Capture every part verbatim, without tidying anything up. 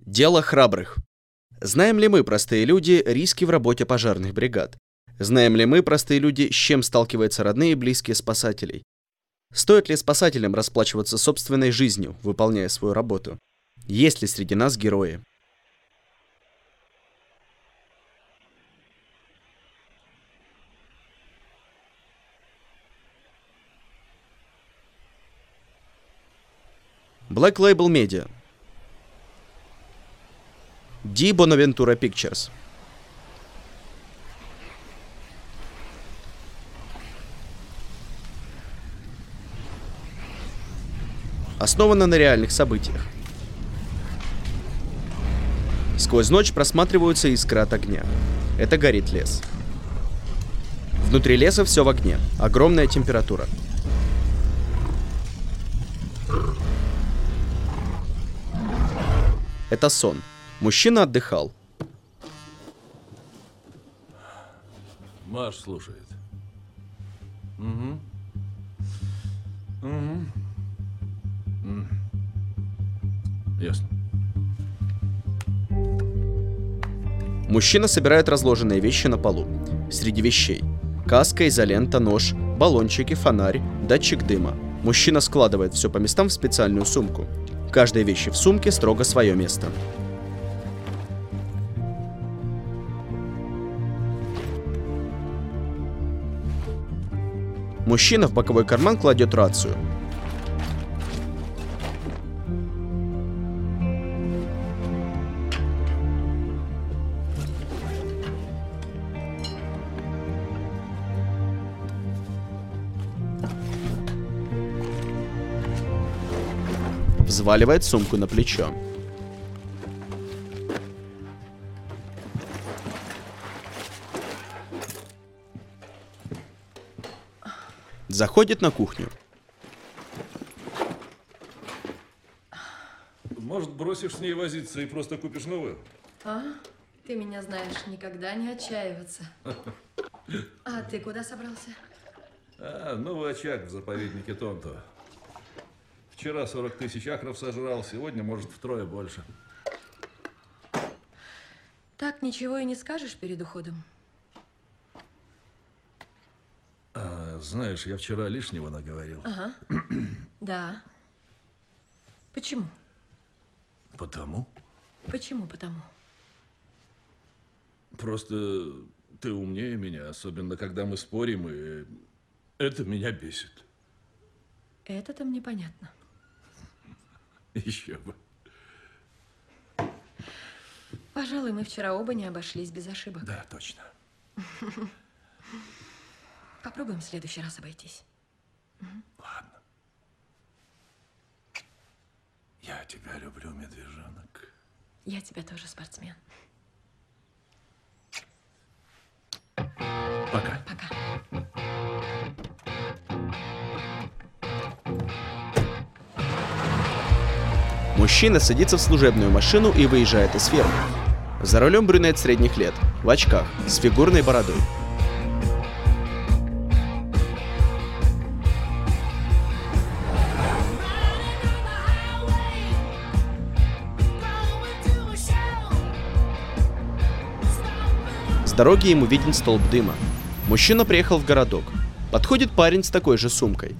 Дело храбрых. Знаем ли мы, простые люди, риски в работе пожарных бригад? Знаем ли мы, простые люди, с чем сталкиваются родные и близкие спасателей? Стоит ли спасателям расплачиваться собственной жизнью, выполняя свою работу? Есть ли среди нас герои? Black Label Media. Di Bonaventura Pictures. Основано на реальных событиях. Сквозь ночь просматриваются искры от огня. Это горит лес. Внутри леса все в огне. Огромная температура. Это сон. Мужчина отдыхал. Маш слушает. Угу. Угу. М. Ясно. Мужчина собирает разложенные вещи на полу. Среди вещей: каска, изолента, нож, баллончики, фонарь, датчик дыма. Мужчина складывает все по местам в специальную сумку. Каждой вещи в сумке строго свое место. Мужчина в боковой карман кладет рацию. Взваливает сумку на плечо. Заходит на кухню. Может, бросишь с ней возиться и просто купишь новую? А? Ты меня знаешь, никогда не отчаиваться. А ты куда собрался? А, новый очаг в заповеднике Тонто. Вчера сорок тысяч акров сожрал, сегодня, может, втрое больше. Так ничего и не скажешь перед уходом? А, знаешь, я вчера лишнего наговорил. Ага. Да. Почему? Потому? Почему потому? Просто ты умнее меня, особенно когда мы спорим, и это меня бесит. Это-то мне понятно. Еще бы. Пожалуй, мы вчера оба не обошлись без ошибок. Да, точно. Попробуем в следующий раз обойтись. Ладно. Я тебя люблю, медвежонок. Я тебя тоже, спортсмен. Пока. Пока. Мужчина садится в служебную машину и выезжает из фермы. За рулем брюнет средних лет, в очках, с фигурной бородой. С дороги ему виден столб дыма. Мужчина приехал в городок. Подходит парень с такой же сумкой.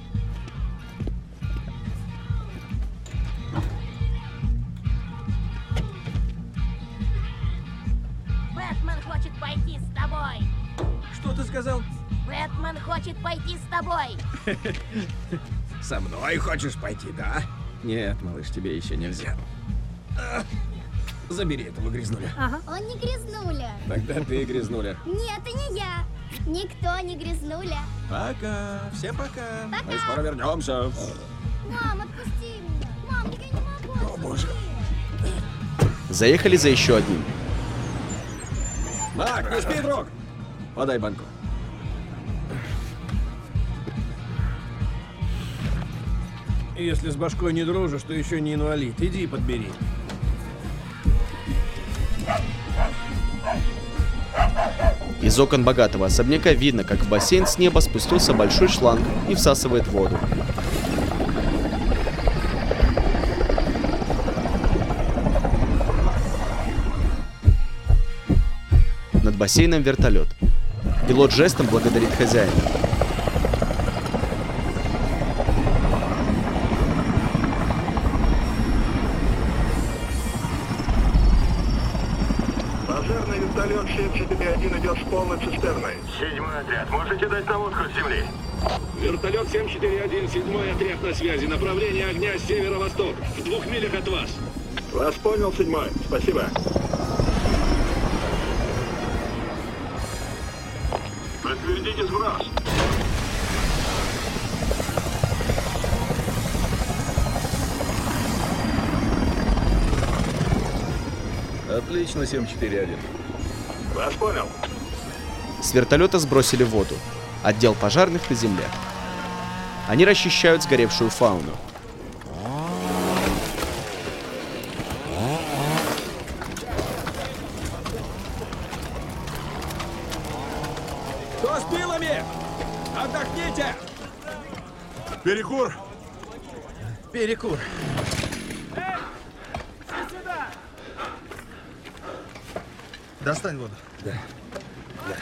Бэтмен хочет пойти с тобой. Что ты сказал? Бэтмен хочет пойти с тобой. Со мной хочешь пойти, да? Нет, малыш, тебе еще нельзя. А, забери этого грязнуля. Ага. Он не грязнуля. Тогда ты грязнуля. Нет, и не я. Никто не грязнуля. Пока. Всем пока. Пока. Мы скоро вернемся. Мам, отпусти меня. Мам, я не могу. О, боже. Заехали за еще одним. Мак, не спи, друг. Подай банку. Если с башкой не дружишь, то еще не инвалид. Иди подбери. Из окон богатого особняка видно, как в бассейн с неба спустился большой шланг и всасывает воду. бассейном вертолет. Пилот жестом благодарит хозяина. Пожарный вертолет семь четыре один идет с полной цистерной. Седьмой отряд, можете дать наводку с земли? Вертолет семь четыре один, седьмой отряд на связи. Направление огня северо-восток, в двух милях от вас. Вас понял, седьмой. Спасибо. Подтвердите сброс. Отлично, семь четыре один. Вас понял. С вертолета сбросили в воду. Отдел пожарных на земле. Они расчищают сгоревшую фауну. Кто с пилами? Отдохните! Перекур. Перекур. Достань воду. Да. Да.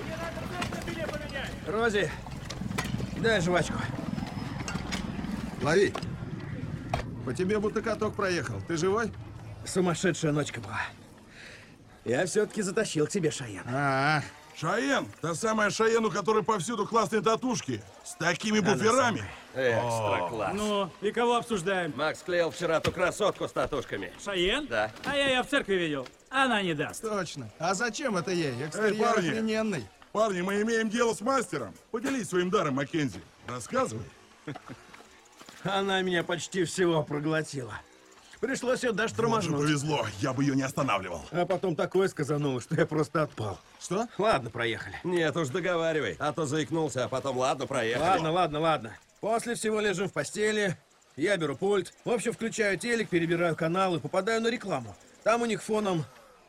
Рози, дай жвачку. Лови. По тебе будто каток проехал. Ты живой? Сумасшедшая ночка была. Я все-таки затащил к тебе, Шайен. А, -а. Шайен, та самая Шайен, у которой повсюду классные татушки. С такими буферами. Экстра класс. Ну, и кого обсуждаем? Макс клеил вчера ту красотку с татушками. Шайен? Да. А я ее в церкви видел. Она не даст. Точно. А зачем это ей? Эй, Экстерьер парни. охрененный. Парни, мы имеем дело с мастером. Поделись своим даром, Маккензи. Рассказывай. Она меня почти всего проглотила. Пришлось ее даже Вот же тормознуть. повезло, я бы ее не останавливал. А потом такое сказануло, что я просто отпал. Что? Ладно, проехали. Нет уж, договаривай, а то заикнулся, а потом ладно, проехали. Ладно, ладно, ладно. После всего лежим в постели, я беру пульт, в общем, включаю телек, перебираю каналы, попадаю на рекламу. Там у них фоном...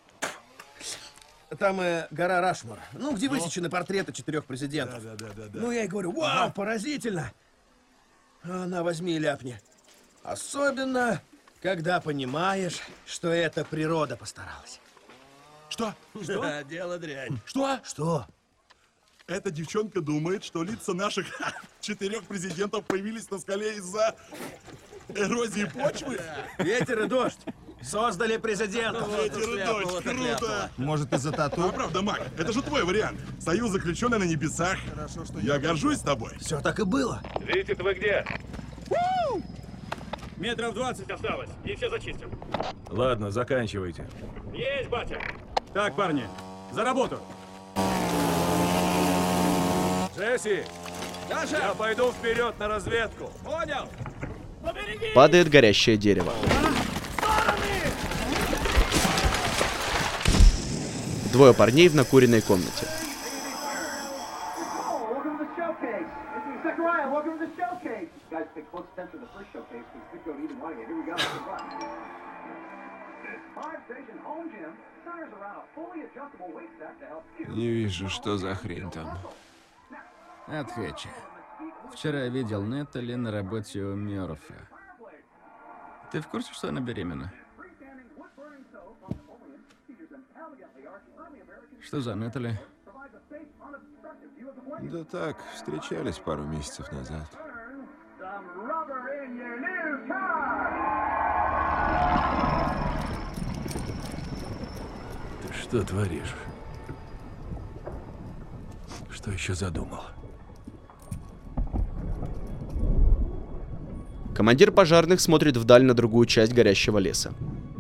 Там э, гора Рашмор, ну, где высечены портреты четырех президентов. Да, да, да, да. Ну, я ей говорю, вау, ага. Поразительно. А она возьми и ляпни. Особенно, когда понимаешь, что это природа постаралась. Что? Что? Да, дело дрянь. Что? Что? Эта девчонка думает, что лица наших четырех президентов появились на скале из-за эрозии почвы? Ветер и дождь создали президента. Ну, Ветер и дождь, круто! Может, из-за тату? А правда, Мак, это же твой вариант. Союз, заключенный на небесах. Хорошо, что Я горжусь тобой. Все так и было. Витит, вы где? Метров двадцать осталось, и все зачистим. Ладно, заканчивайте. Есть, батя! Так, парни, за работу! Джесси, я пойду вперед на разведку. Понял! Падает горящее дерево. Двое парней в накуренной комнате. Не вижу, что за хрень там. От Хэтча. Вчера я видел Неттали на работе у Мёрфи. Ты в курсе, что она беременна? Что за Неттали? Да так, встречались пару месяцев назад. Ты что творишь? Что еще задумал? Командир пожарных смотрит вдаль на другую часть горящего леса.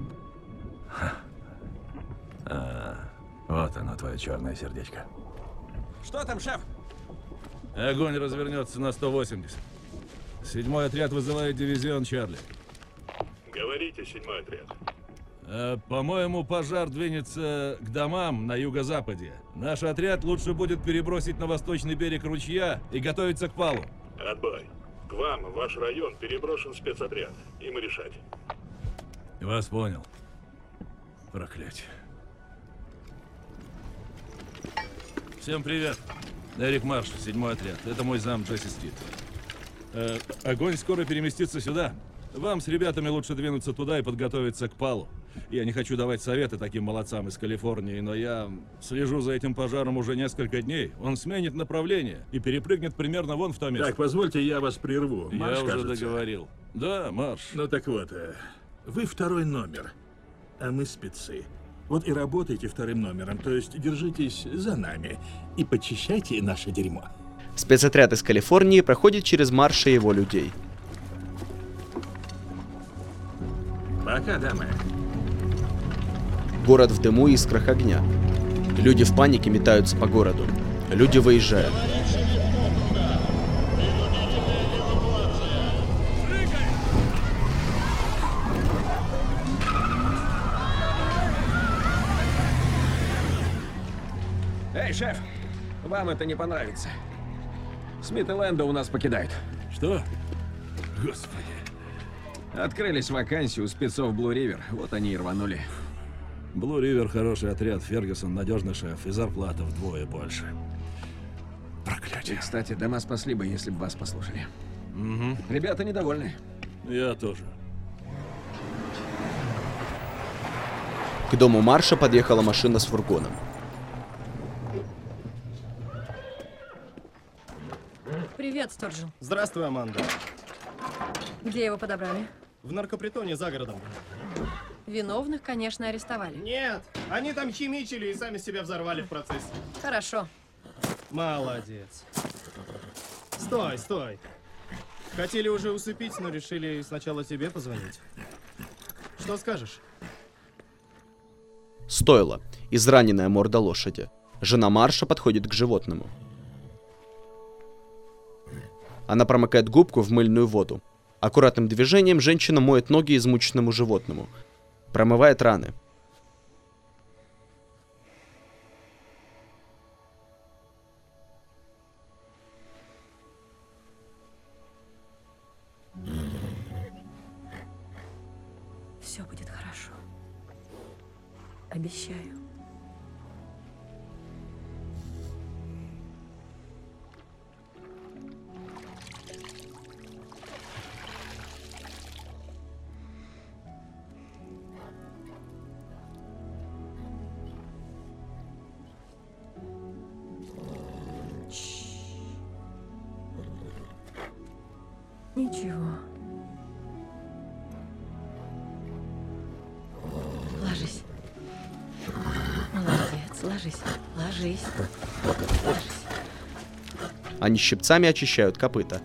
А, вот оно, твое черное сердечко. Что там, шеф? Огонь развернется на сто восемьдесят. Седьмой отряд вызывает дивизион Чарли. Говорите, седьмой отряд. А, по-моему, пожар двинется к домам на юго-западе. Наш отряд лучше будет перебросить на восточный берег ручья и готовиться к палу. Отбой. К вам, в ваш район, переброшен спецотряд. Им решать. Вас понял. Проклятье. Всем привет. Эрик Марш, седьмой отряд. Это мой зам Джесси Стит. Э, огонь скоро переместится сюда. Вам с ребятами лучше двинуться туда и подготовиться к палу. Я не хочу давать советы таким молодцам из Калифорнии, но я слежу за этим пожаром уже несколько дней. Он сменит направление и перепрыгнет примерно вон в то место. Так, позвольте, я вас прерву. Я Марш, уже кажется. договорил. Да, марш. Ну так вот, э, вы второй номер, а мы спецы. Вот и работайте вторым номером, то есть держитесь за нами и почищайте наше дерьмо. Спецотряд из Калифорнии проходит через Марша и его людей. Пока, дамы. Город в дыму и искрах огня. Люди в панике метаются по городу. Люди выезжают. Эй, шеф, вам это не понравится. Смит и Лэндо у нас покидают. Что? Господи. Открылись вакансии у спецов Blue River, вот они и рванули. Blue River хороший отряд, Фергюсон надежный шеф, и зарплата вдвое больше. Проклятие. И, кстати, дома спасли бы, если бы вас послушали. Угу. Ребята недовольны. Я тоже. К дому Марша подъехала машина с фургоном. Привет, Сторджин. Здравствуй, Аманда. Где его подобрали? В наркопритоне за городом. Виновных, конечно, арестовали. Нет, они там химичили и сами себя взорвали в процессе. Хорошо. Молодец. Стой, стой. Хотели уже усыпить, но решили сначала тебе позвонить. Что скажешь? Стойло. Израненная морда лошади. Жена Марша подходит к животному. Она промокает губку в мыльную воду. Аккуратным движением женщина моет ноги измученному животному. Промывает раны. Все будет хорошо. Обещаю. Ничего. Ложись. Молодец. Ложись. Ложись. Ложись. Они щипцами очищают копыта.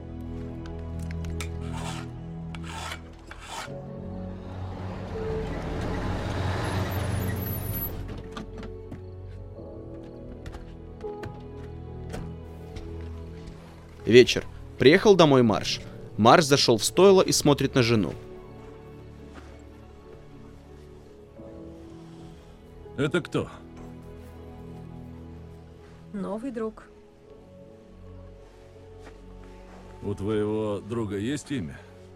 Вечер. Приехал домой Марш. Марш зашел в стойло и смотрит на жену. Это кто? Новый друг. У твоего друга есть имя?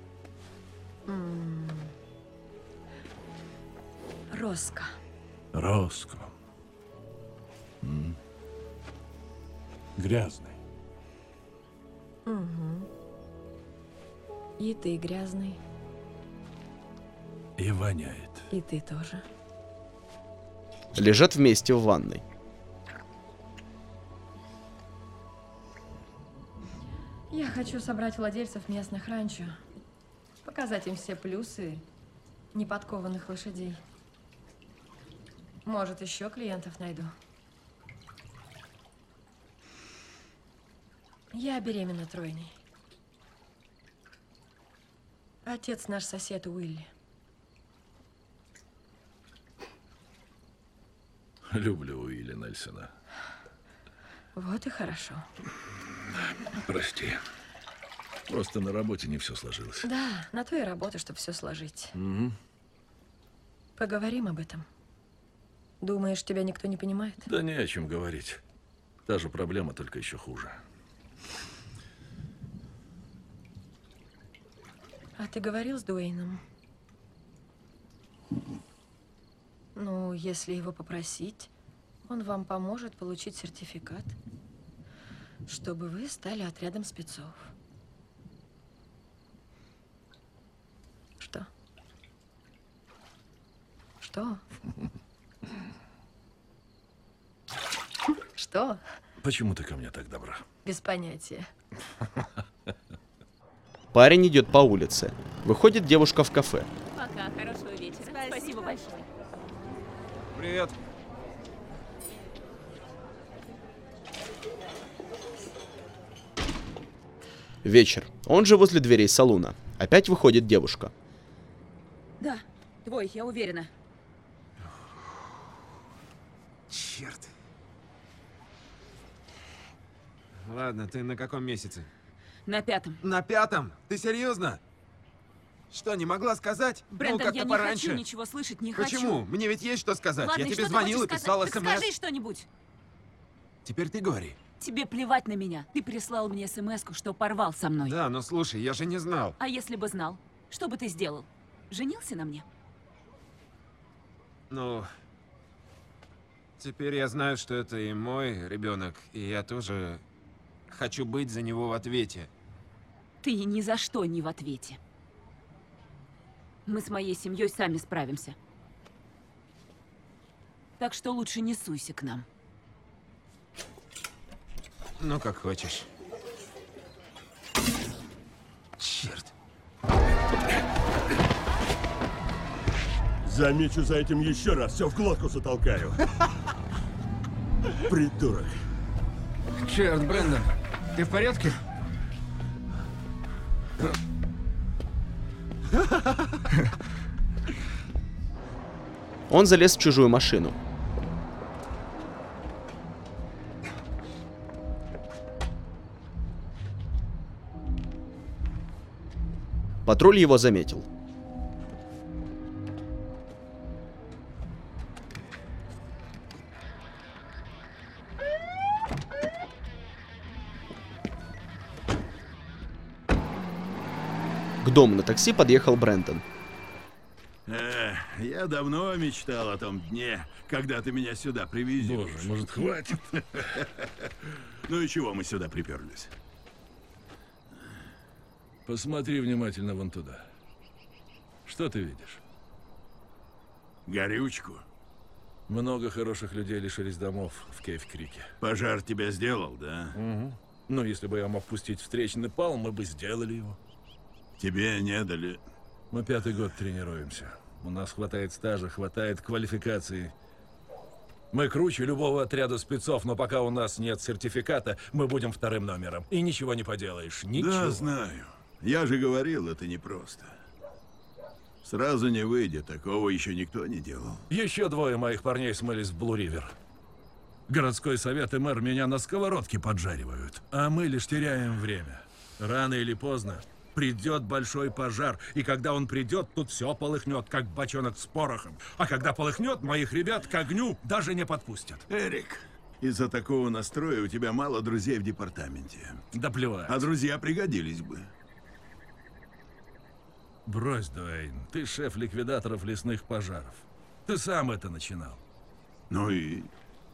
М-м. Роско. Роско. М. Грязный. Угу. И ты грязный. И воняет. И ты тоже. Лежат вместе в ванной. Я хочу собрать владельцев местных ранчо. Показать им все плюсы неподкованных лошадей. Может, еще клиентов найду. Я беременна тройней. Отец наш сосед Уилли. Люблю Уилли Нельсона. Вот и хорошо. Прости. Просто на работе не все сложилось. Да, на то и работа, чтобы все сложить. Угу. Поговорим об этом. Думаешь, тебя никто не понимает? Да не о чем говорить. Та же проблема, только еще хуже. А ты говорил с Дуэйном? Ну, если его попросить, он вам поможет получить сертификат, чтобы вы стали отрядом спецов. Что? Что? Почему ты ко мне так добра? Без понятия. Парень идет по улице. Выходит девушка в кафе. Пока, хорошего вечера. Спасибо, Спасибо большое. Привет. Вечер. Он же возле дверей салуна. Опять выходит девушка. Да, твой, я уверена. Черт. Ладно, ты на каком месяце? На пятом. На пятом? Ты серьезно? Что, не могла сказать? Брэндон, ну, как-то я не пораньше. хочу ничего слышать, не Почему? хочу. Мне ведь есть что сказать. Ладно, я тебе что звонил и писал сказать? смс. Так скажи что-нибудь. Теперь ты говори. Тебе плевать на меня. Ты прислал мне смс-ку, что порвал со мной. Да, но слушай, я же не знал. А если бы знал, что бы ты сделал? Женился на мне? Ну, теперь я знаю, что это и мой ребенок, и я тоже хочу быть за него в ответе. Ты ни за что не в ответе. Мы с моей семьей сами справимся. Так что лучше не суйся к нам. Ну, как хочешь. Черт. Замечу за этим еще раз, все в глотку затолкаю. Придурок. Черт, Брэндон, ты в порядке? Он залез в чужую машину. Патруль его заметил. К дому на такси подъехал Брэндон. Э, я давно мечтал о том дне, когда ты меня сюда привезешь. Боже, может, хватит? Ну и чего мы сюда приперлись? Посмотри внимательно вон туда. Что ты видишь? Горючку. Много хороших людей лишились домов в Кейв-Крике. Пожар тебя сделал, да? Угу. Ну, если бы я мог пустить встречный пал, мы бы сделали его. Тебе не дали. Мы пятый год тренируемся. У нас хватает стажа, хватает квалификации. Мы круче любого отряда спецов, но пока у нас нет сертификата, мы будем вторым номером. И ничего не поделаешь. Ничего. Да, знаю. Я же говорил, это непросто. Сразу не выйдет, такого еще никто не делал. Еще двое моих парней смылись в Блу-Ривер. Городской совет и мэр меня на сковородке поджаривают, а мы лишь теряем время. Рано или поздно придет большой пожар, и когда он придет, тут все полыхнет, как бочонок с порохом. А когда полыхнет, моих ребят к огню даже не подпустят. Эрик, из-за такого настроя у тебя мало друзей в департаменте. Да плевать. А друзья пригодились бы. Брось, Дуэйн, ты шеф ликвидаторов лесных пожаров. Ты сам это начинал. Ну и?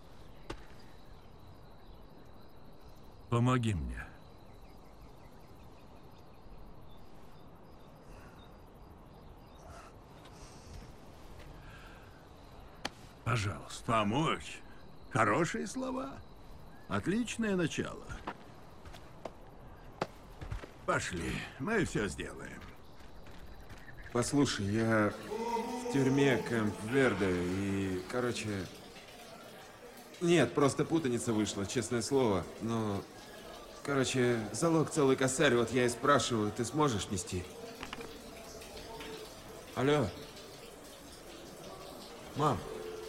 Помоги мне. Пожалуйста. Помочь? Хорошие слова. Отличное начало. Пошли, мы все сделаем. Послушай, я в тюрьме Кэмп-Верде и, короче... Нет, просто путаница вышла, честное слово. Но, короче, залог целый косарь, вот я и спрашиваю, ты сможешь нести? Алло. Мам.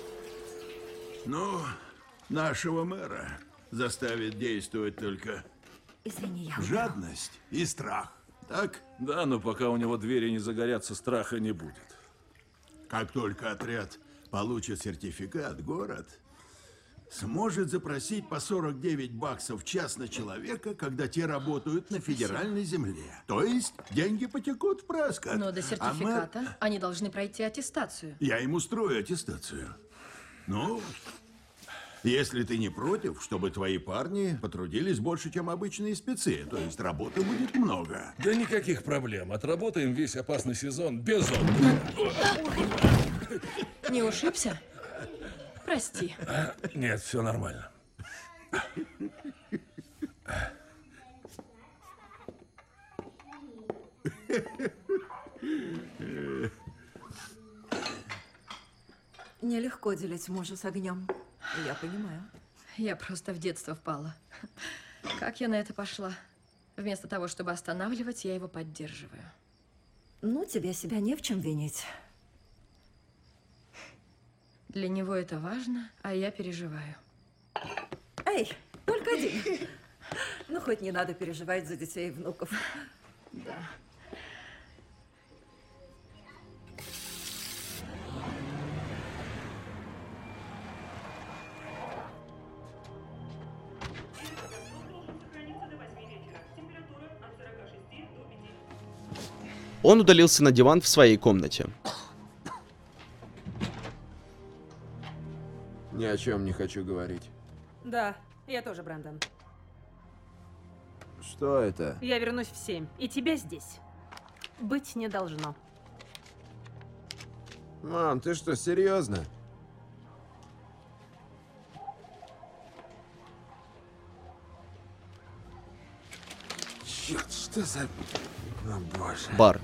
Ну, нашего мэра заставит действовать только Извини, я жадность и страх, так? Да, но пока у него двери не загорятся, страха не будет. Как только отряд получит сертификат, город сможет запросить по сорок девять баксов в час на человека, когда те работают на федеральной земле. То есть деньги потекут в Прескотт. Но до сертификата А мэр... они должны пройти аттестацию. Я им устрою аттестацию. Ну, если ты не против, чтобы твои парни потрудились больше, чем обычные спецы, то есть работы будет много. Да никаких проблем. Отработаем весь опасный сезон без отдыха. Не ушибся? Прости. Нет, все нормально. Нелегко делить мужа с огнем. Я понимаю. Я просто в детство впала. Как я на это пошла? Вместо того, чтобы останавливать, я его поддерживаю. Ну, тебе себя не в чем винить. Для него это важно, а я переживаю. Эй, только один. Ну, хоть не надо переживать за детей и внуков. Да. Он удалился на диван в своей комнате. Ни о чем не хочу говорить. Да, я тоже, Брэндон. Что это? Я вернусь в семь, и тебя здесь быть не должно. Мам, ты что, серьезно? Черт, что за... О, боже. Бар.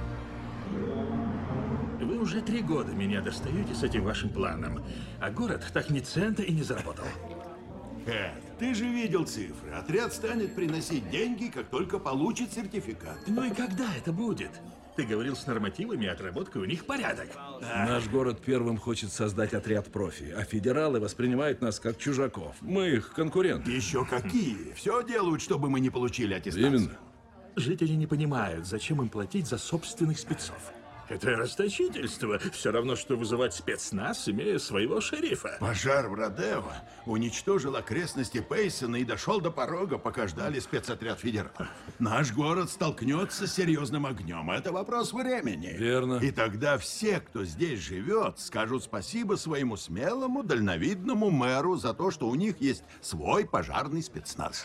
Вы уже три года меня достаете с этим вашим планом, а город так ни цента и не заработал. Эд, ты же видел цифры. Отряд станет приносить деньги, как только получит сертификат. Ну и когда это будет? Ты говорил, с нормативами и отработкой у них порядок. Наш город первым хочет создать отряд профи, а федералы воспринимают нас как чужаков. Мы их конкуренты. Еще какие? Все делают, чтобы мы не получили аттестацию. Именно. Жители не понимают, зачем им платить за собственных спецов. Это расточительство. Все равно, что вызывать спецназ, имея своего шерифа. Пожар в Родео уничтожил окрестности Пейсона и дошел до порога, пока ждали спецотряд федералов. Наш город столкнется с серьезным огнем. Это вопрос времени. Верно. И тогда все, кто здесь живет, скажут спасибо своему смелому, дальновидному мэру за то, что у них есть свой пожарный спецназ.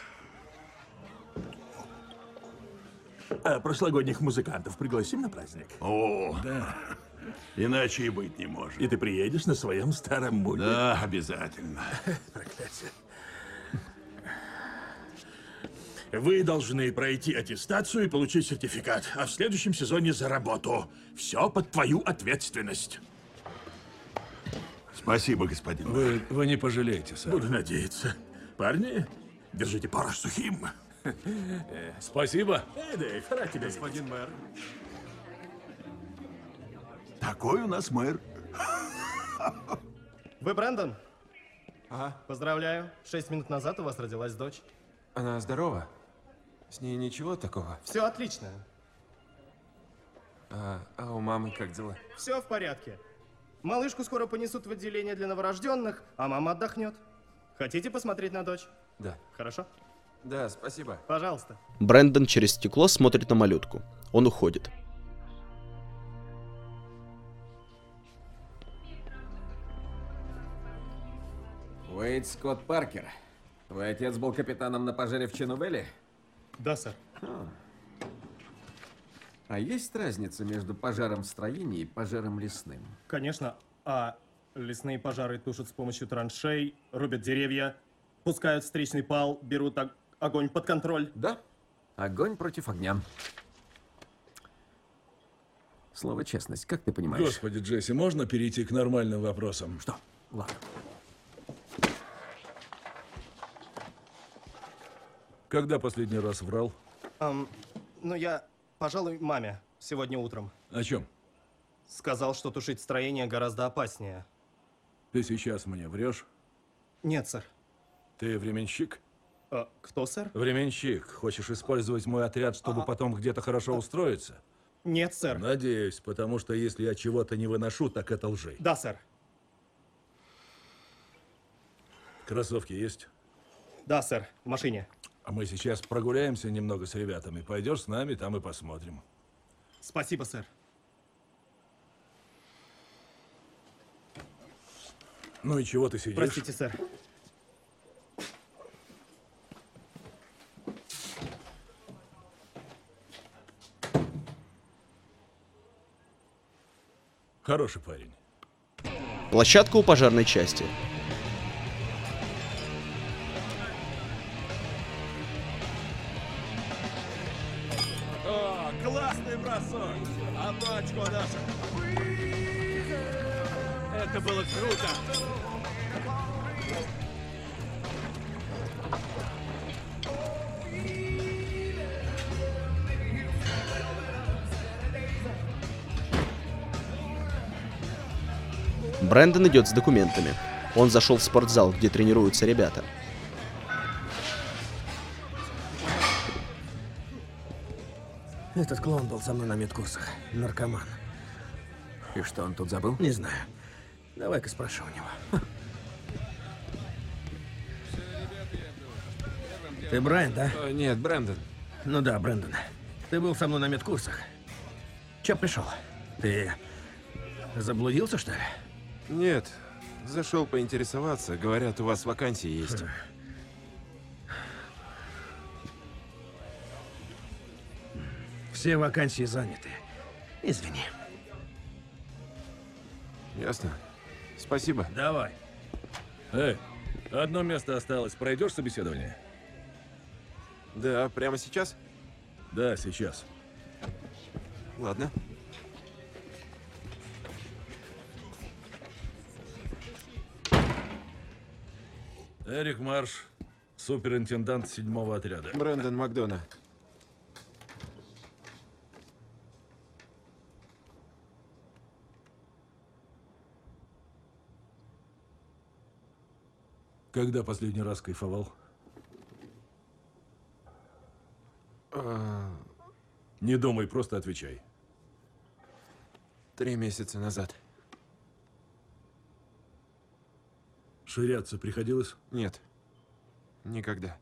А прошлогодних музыкантов пригласим на праздник? О, да. Иначе и быть не может. И ты приедешь на своем старом муле? Да, обязательно. Проклятие. Вы должны пройти аттестацию и получить сертификат, а в следующем сезоне за работу. Все под твою ответственность. Спасибо, господин. Вы, вы не пожалеете, сэр. Буду надеяться. Парни, держите порох сухим. Спасибо. Эй, Дэйв, рад тебя Господин видеть. мэр. Такой у нас мэр. Вы Брэндон? Ага. Поздравляю. Шесть минут назад у вас родилась дочь. Она здорова? С ней ничего такого? Все отлично. А, а у мамы как дела? Все в порядке. Малышку скоро понесут в отделение для новорожденных, а мама отдохнет. Хотите посмотреть на дочь? Да. Хорошо? Да, спасибо. Пожалуйста. Брэндон через стекло смотрит на малютку. Он уходит. Уэйд Скотт Паркер. Твой отец был капитаном на пожаре в Ченувеле? Да, сэр. А. а есть разница между пожаром в строении и пожаром лесным? Конечно. А лесные пожары тушат с помощью траншей, рубят деревья, пускают встречный пал, берут ог- огонь под контроль. Да. Огонь против огня. Слово честность, как ты понимаешь? Господи, Джесси, можно перейти к нормальным вопросам? Что? Ладно. Когда последний раз врал? Эм, ну, я, пожалуй, маме сегодня утром. О чем? Сказал, что тушить строение гораздо опаснее. Ты сейчас мне врешь? Нет, сэр. Ты временщик? А, кто, сэр? Временщик. Хочешь использовать мой отряд, чтобы А-а. потом где-то хорошо устроиться? Нет, сэр. Надеюсь, потому что если я чего-то не выношу, так это лжи. Да, сэр. Кроссовки есть? Да, сэр. В машине. А мы сейчас прогуляемся немного с ребятами. Пойдешь с нами, там и посмотрим. Спасибо, сэр. Ну и чего ты сидишь? Простите, сэр. Хороший парень. Площадка у пожарной части. О, классный бросок! Одно очко наше. Это было круто. Брэндон идет с документами. Он зашел в спортзал, где тренируются ребята. Этот клоун был со мной на медкурсах. Наркоман. И что, он тут забыл? Не знаю. Давай-ка спрошу у него. Ты Брайан, да? О, нет, Брэндон. Ну да, Брэндон. Ты был со мной на медкурсах. Че пришел? Ты заблудился, что ли? Нет, зашел поинтересоваться. Говорят, у вас вакансии есть. Все вакансии заняты. Извини. Ясно. Спасибо. Давай. Эй, одно место осталось. Пройдешь собеседование? Да, прямо сейчас? Да, сейчас. Ладно. Эрик Марш, суперинтендант седьмого отряда. Брэндон Макдона. Когда последний раз кайфовал? А... Не думай, просто отвечай. Три месяца назад. Ширяться приходилось? Нет. Никогда.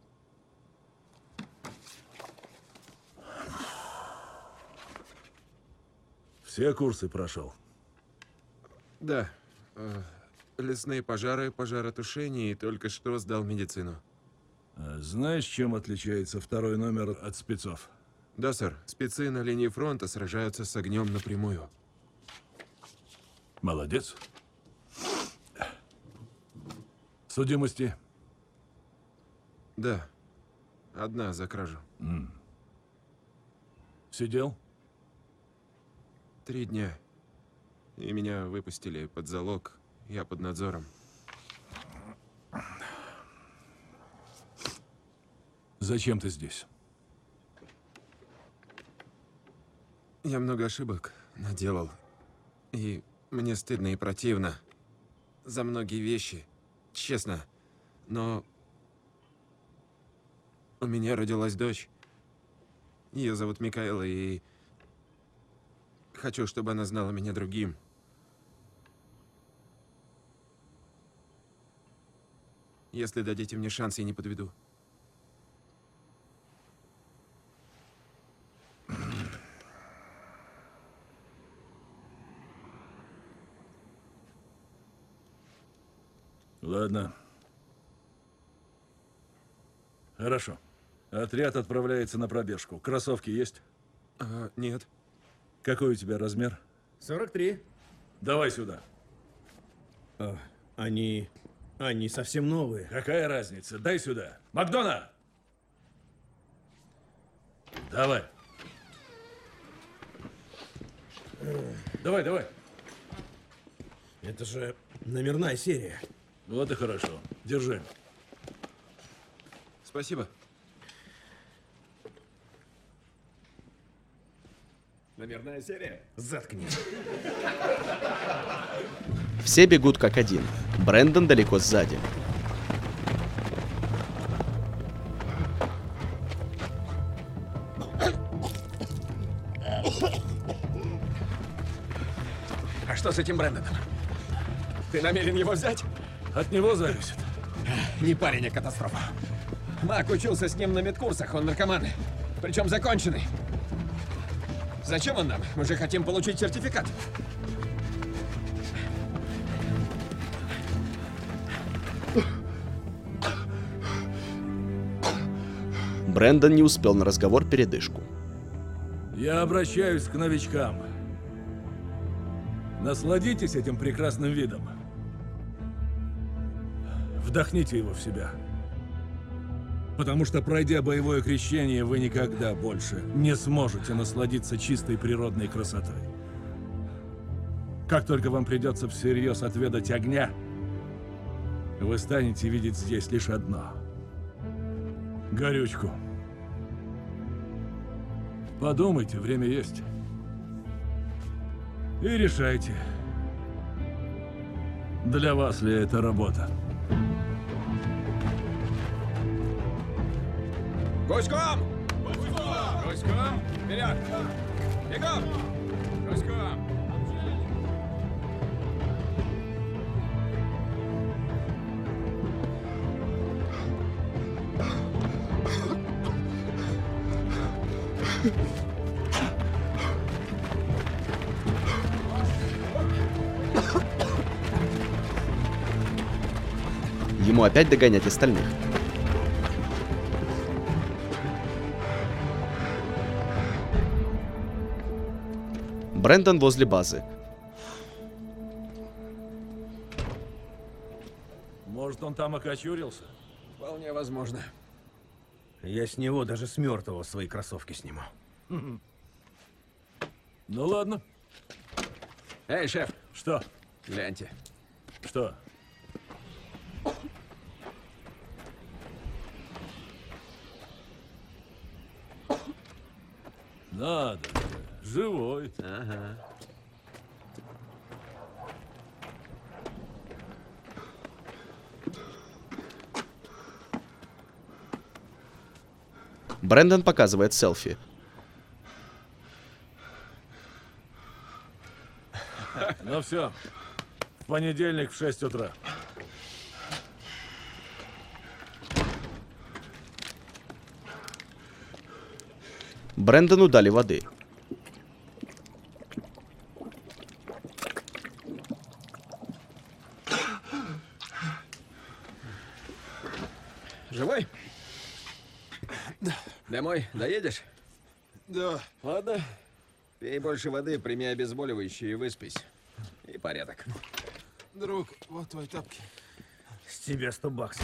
Все курсы прошел? Да. Э, лесные пожары, пожаротушение и только что сдал медицину. А знаешь, чем отличается второй номер от спецов? Да, сэр. Спецы на линии фронта сражаются с огнем напрямую. Молодец. Судимости? Да. Одна за кражу. Mm. Сидел? Три дня. И меня выпустили под залог. Я под надзором. Зачем ты здесь? Я много ошибок наделал. И мне стыдно и противно. За многие вещи. Честно. Но... У меня родилась дочь. Ее зовут Микаэла, и... Хочу, чтобы она знала меня другим. Если дадите мне шанс, я не подведу. Ладно. Хорошо. Отряд отправляется на пробежку. Кроссовки есть? А, нет. Какой у тебя размер? сорок три. Давай сюда. А, они... они совсем новые. Какая разница? Дай сюда. Макдона! Давай. Давай, давай. Это же номерная серия. Вот и хорошо. Держи. Спасибо. Номерная серия? Заткнись. Все бегут как один. Брэндон далеко сзади. А что с этим Брэндоном? Ты намерен его взять? От него зависит. Не парень, а катастрофа. Мак учился с ним на медкурсах, он наркоман. Причем законченный. Зачем он нам? Мы же хотим получить сертификат. Брэндон не успел на разговор передышку. Я обращаюсь к новичкам. Насладитесь этим прекрасным видом. Вдохните его в себя. Потому что, пройдя боевое крещение, вы никогда больше не сможете насладиться чистой природной красотой. Как только вам придется всерьез отведать огня, вы станете видеть здесь лишь одно — горючку. Подумайте, время есть. И решайте, для вас ли это работа. Гуськом! Гуськом! Гуськом! Вперед! Бегом! Гуськом! Ему опять догонять остальных. Брэндон возле базы. Может, он там окочурился? Вполне возможно. Я с него даже с мертвого свои кроссовки сниму. Ну ладно. Эй, шеф. Что? Гляньте. Что? Надо. Живой. Ага. Брэндон показывает селфи. Ну все. В понедельник в шесть утра. Брэндону дали воды. Живой? Да. Домой доедешь? Да. Ладно. Пей больше воды, прими обезболивающее и выспись. И порядок. Друг, вот твои тапки. С тебя сто баксов.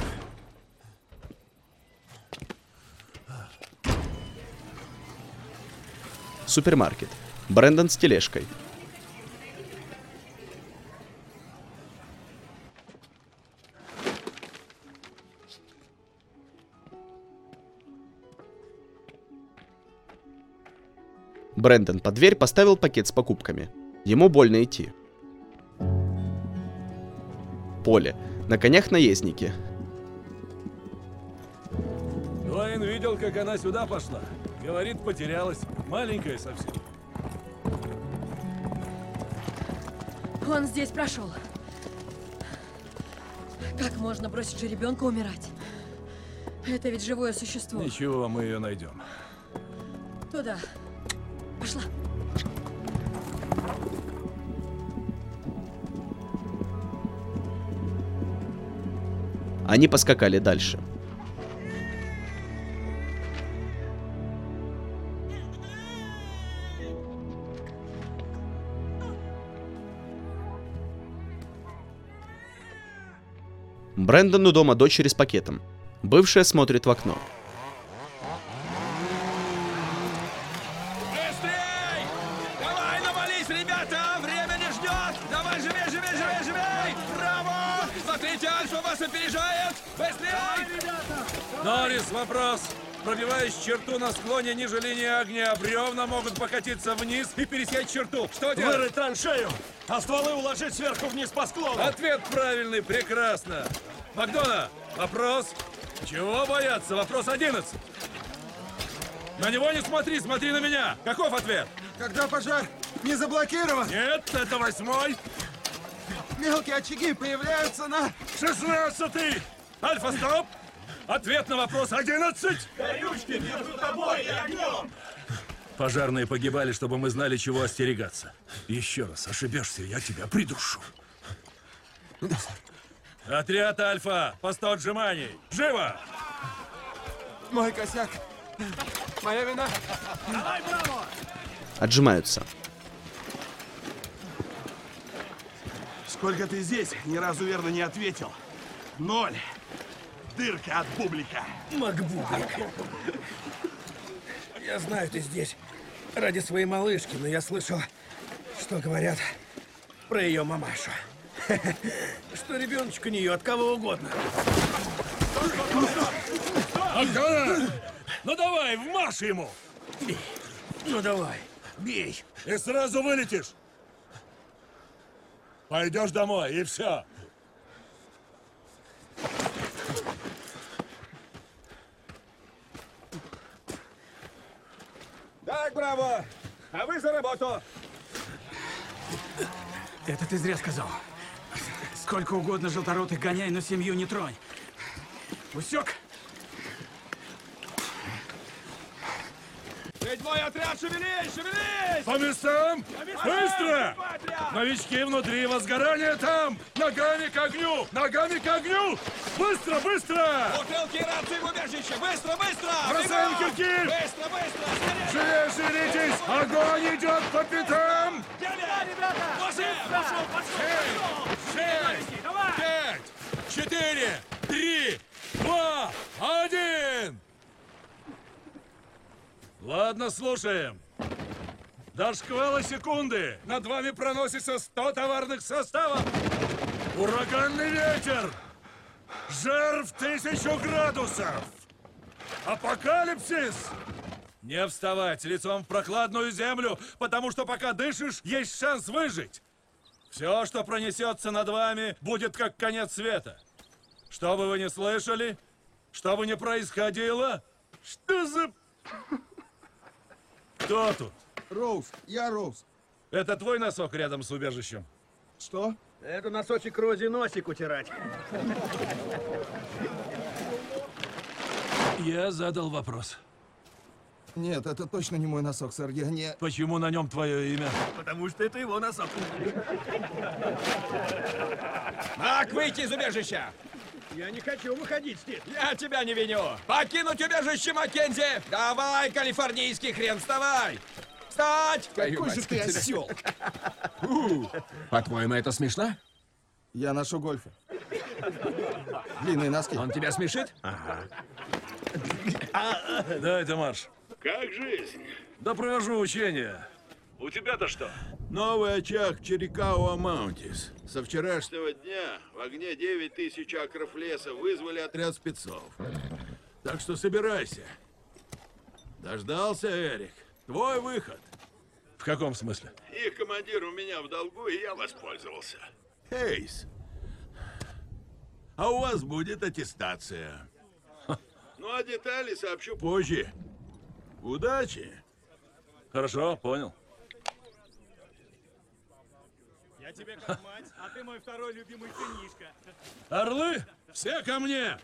Супермаркет. Брэндон с тележкой. Брэндон под дверь поставил пакет с покупками. Ему больно идти. Поле. На конях наездники. Дуэйн видел, как она сюда пошла. Говорит, потерялась. Маленькая совсем. Он здесь прошел. Как можно бросить же ребенка умирать? Это ведь живое существо. Ничего, мы ее найдем. Туда. Пошла. Они поскакали дальше. Брэндон у дома дочери с пакетом. Бывшая смотрит в окно. Быстрей! Давай, навались, ребята! Время не ждет! Давай, живей, живей, живей, живей! Браво! Смотрите, Альфа вас опережает! Быстрей! ребята! Норрис, вопрос. Пробиваясь черту на склоне ниже линии огня, бревна могут покатиться вниз и пересечь черту. Что делать? Вырыть траншею, а стволы уложить сверху вниз по склону. Ответ правильный, прекрасно. Макдона, вопрос. Чего бояться? Вопрос одиннадцать. На него не смотри, смотри на меня. Каков ответ? Когда пожар не заблокирован? Нет, это восьмой. Мелкие очаги появляются на... шестнадцатый. Альфа, стоп. Ответ на вопрос одиннадцать. Горючки между тобой и огнем. Пожарные погибали, чтобы мы знали, чего остерегаться. Еще раз ошибешься, я тебя придушу. Да, сэр. Отряд Альфа, по сто отжиманий. Живо! Мой косяк. Моя вина. Давай, браво! Отжимаются. Сколько ты здесь? Ни разу верно не ответил. Ноль. Дырка от бублика. Макбублик. Я знаю, ты здесь ради своей малышки, но я слышал, что говорят про ее мамашу. Что ребеночек у нее от кого угодно. Ага! Ну давай, вмажь ему! Бей. Ну давай, бей. И сразу вылетишь. Пойдешь домой, и все. Так, браво! А вы за работу! Это ты зря сказал. Сколько угодно желторотых гоняй, но семью не тронь. Усек? Седьмой отряд, шевелись, шевелись! По местам! Быстро! Новички внутри, возгорание там! Ногами к огню! Ногами к огню! Быстро, быстро! Бутылки и рации в убежище! Быстро, быстро! Бросаем Бегом! кирки! Быстро, быстро! Живее, шевелитесь! Огонь идет по пятам! Шесть! Пять! Четыре! Три! Два! Один! Ладно, слушаем. До шквала секунды над вами проносится сто товарных составов. Ураганный ветер. Жар в тысячу градусов. Апокалипсис. Не вставать лицом в прохладную землю, потому что пока дышишь, есть шанс выжить. Все, что пронесется над вами, будет как конец света. Что бы вы ни слышали, что бы ни происходило, что за... Кто тут? Роуз, я Роуз. Это твой носок рядом с убежищем? Что? Это носочек Рози носик утирать. Я задал вопрос. Нет, это точно не мой носок, сэр. Я не... Почему на нем твое имя? Потому что это его носок. Мак, выйти из убежища! Я не хочу выходить, Стив. Я тебя не виню! Покинуть убежище, Маккензи! Давай, калифорнийский хрен, вставай! Встать! Какой же ты осел! По-твоему, это смешно? Я ношу гольфы. Длинные носки. Он тебя смешит? Ага. Да, это марш. Как жизнь? Да провожу учения. У тебя-то что? Новый очаг Черикауа Маунтис. Со вчерашнего дня в огне девять тысяч акров леса вызвали отряд спецов. Так что собирайся. Дождался, Эрик. Твой выход. В каком смысле? Их командир у меня в долгу, и я воспользовался. Хейс. А у вас будет аттестация. Ну, а детали сообщу позже. Удачи. Хорошо, понял. Я тебе как мать, а ты мой второй любимый сынишка. Орлы, все ко мне!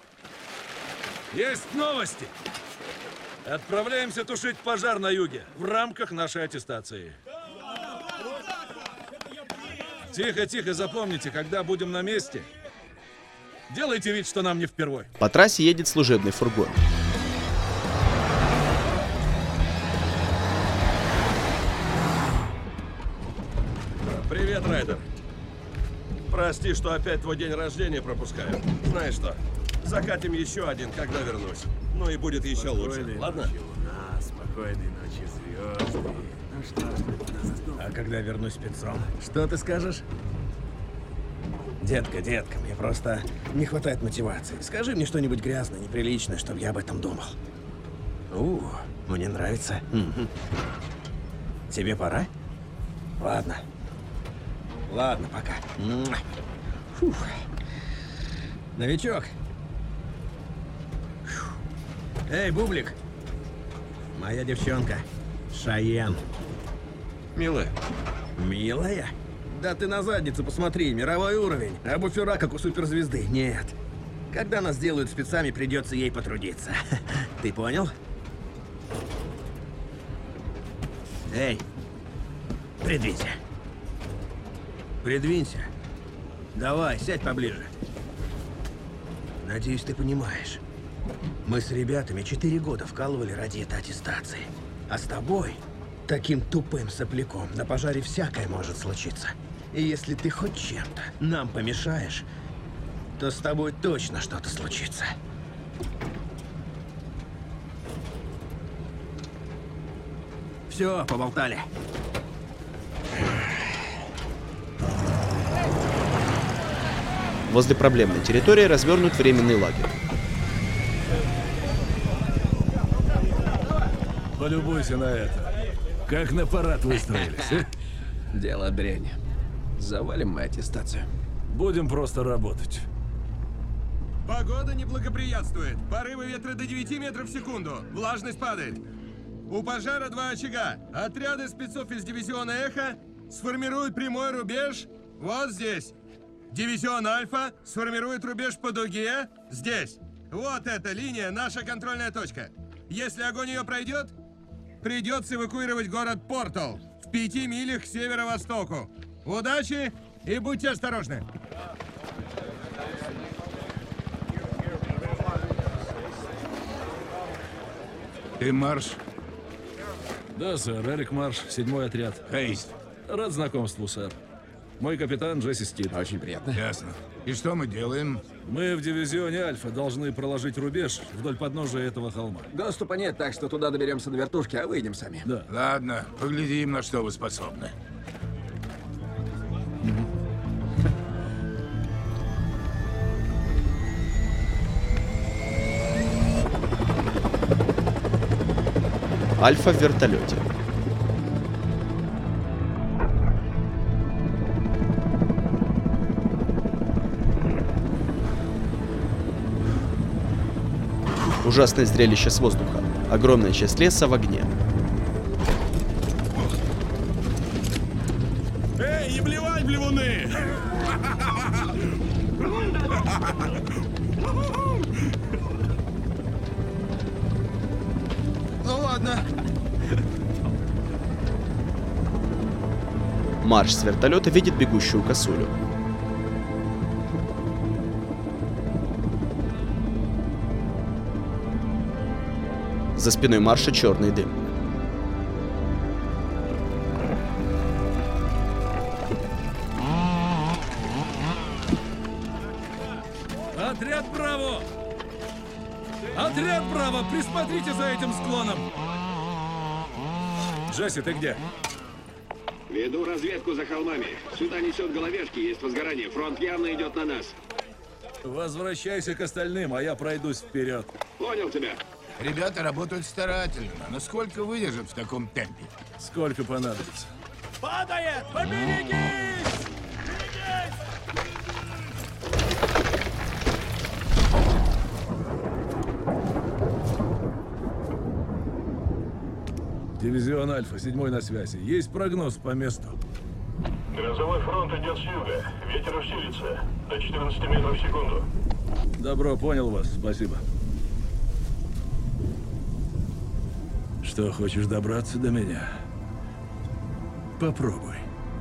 Есть новости! Отправляемся тушить пожар на юге в рамках нашей аттестации. Тихо, тихо, запомните, когда будем на месте, делайте вид, что нам не впервой. По трассе едет служебный фургон. Привет, Райдер. Прости, что опять твой день рождения пропускаю. Знаешь что, закатим еще один, когда вернусь. Ну и будет еще лучше, ладно? Луна, спокойной ночи, звезды. Ну что, А когда вернусь спецом, что ты скажешь? Детка, детка, мне просто не хватает мотивации. Скажи мне что-нибудь грязное, неприличное, чтобы я об этом думал. У, мне нравится. Угу. Тебе пора? Ладно. Ладно, пока. Фух. Новичок. Фух. Эй, Бублик. Моя девчонка. Шайен. Милая. Милая? Да ты на задницу посмотри, мировой уровень. А буфера, как у суперзвезды. Нет. Когда нас сделают спецами, придется ей потрудиться. Ты понял? Эй, придвинься. Придвинься. Давай, сядь поближе. Надеюсь, ты понимаешь. Мы с ребятами четыре года вкалывали ради этой аттестации. А с тобой, таким тупым сопляком, на пожаре всякое может случиться. И если ты хоть чем-то нам помешаешь, то с тобой точно что-то случится. Все, поболтали. Возле проблемной территории развернут временный лагерь. Полюбуйся на это. Как на парад выстроились. Дело дрянь. Завалим мы аттестацию. Будем просто работать. Погода не благоприятствует. Порывы ветра до девяти метров в секунду. Влажность падает. У пожара два очага. Отряды спецов из дивизиона Эхо сформируют прямой рубеж вот здесь. Дивизион Альфа сформирует рубеж по дуге здесь. Вот эта линия, наша контрольная точка. Если огонь ее пройдет, придется эвакуировать город Портал в пяти милях к северо-востоку. Удачи и будьте осторожны. Ты Марш? Да, сэр. Эрик Марш, седьмой отряд. Хейст. Рад знакомству, сэр. Мой капитан Джесси Стит. Очень приятно. Ясно. И что мы делаем? Мы в дивизионе Альфа должны проложить рубеж вдоль подножия этого холма. Доступа нет, так что туда доберемся до вертушки, а выйдем сами. Да. Ладно, поглядим, на что вы способны. Альфа в вертолете. Ужасное зрелище с воздуха. Огромная часть леса в огне. Эй, не блевать, блевуны! Ну ладно. Марш с вертолета видит бегущую косулю. За спиной Марша черный дым. Отряд Браво! Отряд Браво! Присмотрите за этим склоном! Джесси, ты где? Веду разведку за холмами. Сюда несет головешки, есть возгорание. Фронт явно идет на нас. Возвращайся к остальным, а я пройдусь вперед. Понял тебя. Ребята работают старательно, но сколько выдержат в таком темпе? Сколько понадобится? Падает! Поберегись! Дивизион Альфа, седьмой на связи. Есть прогноз по месту? Грозовой фронт идет с юга. Ветер усилится до четырнадцати метров в секунду. Добро, понял вас. Спасибо. Что, хочешь добраться до меня? Попробуй.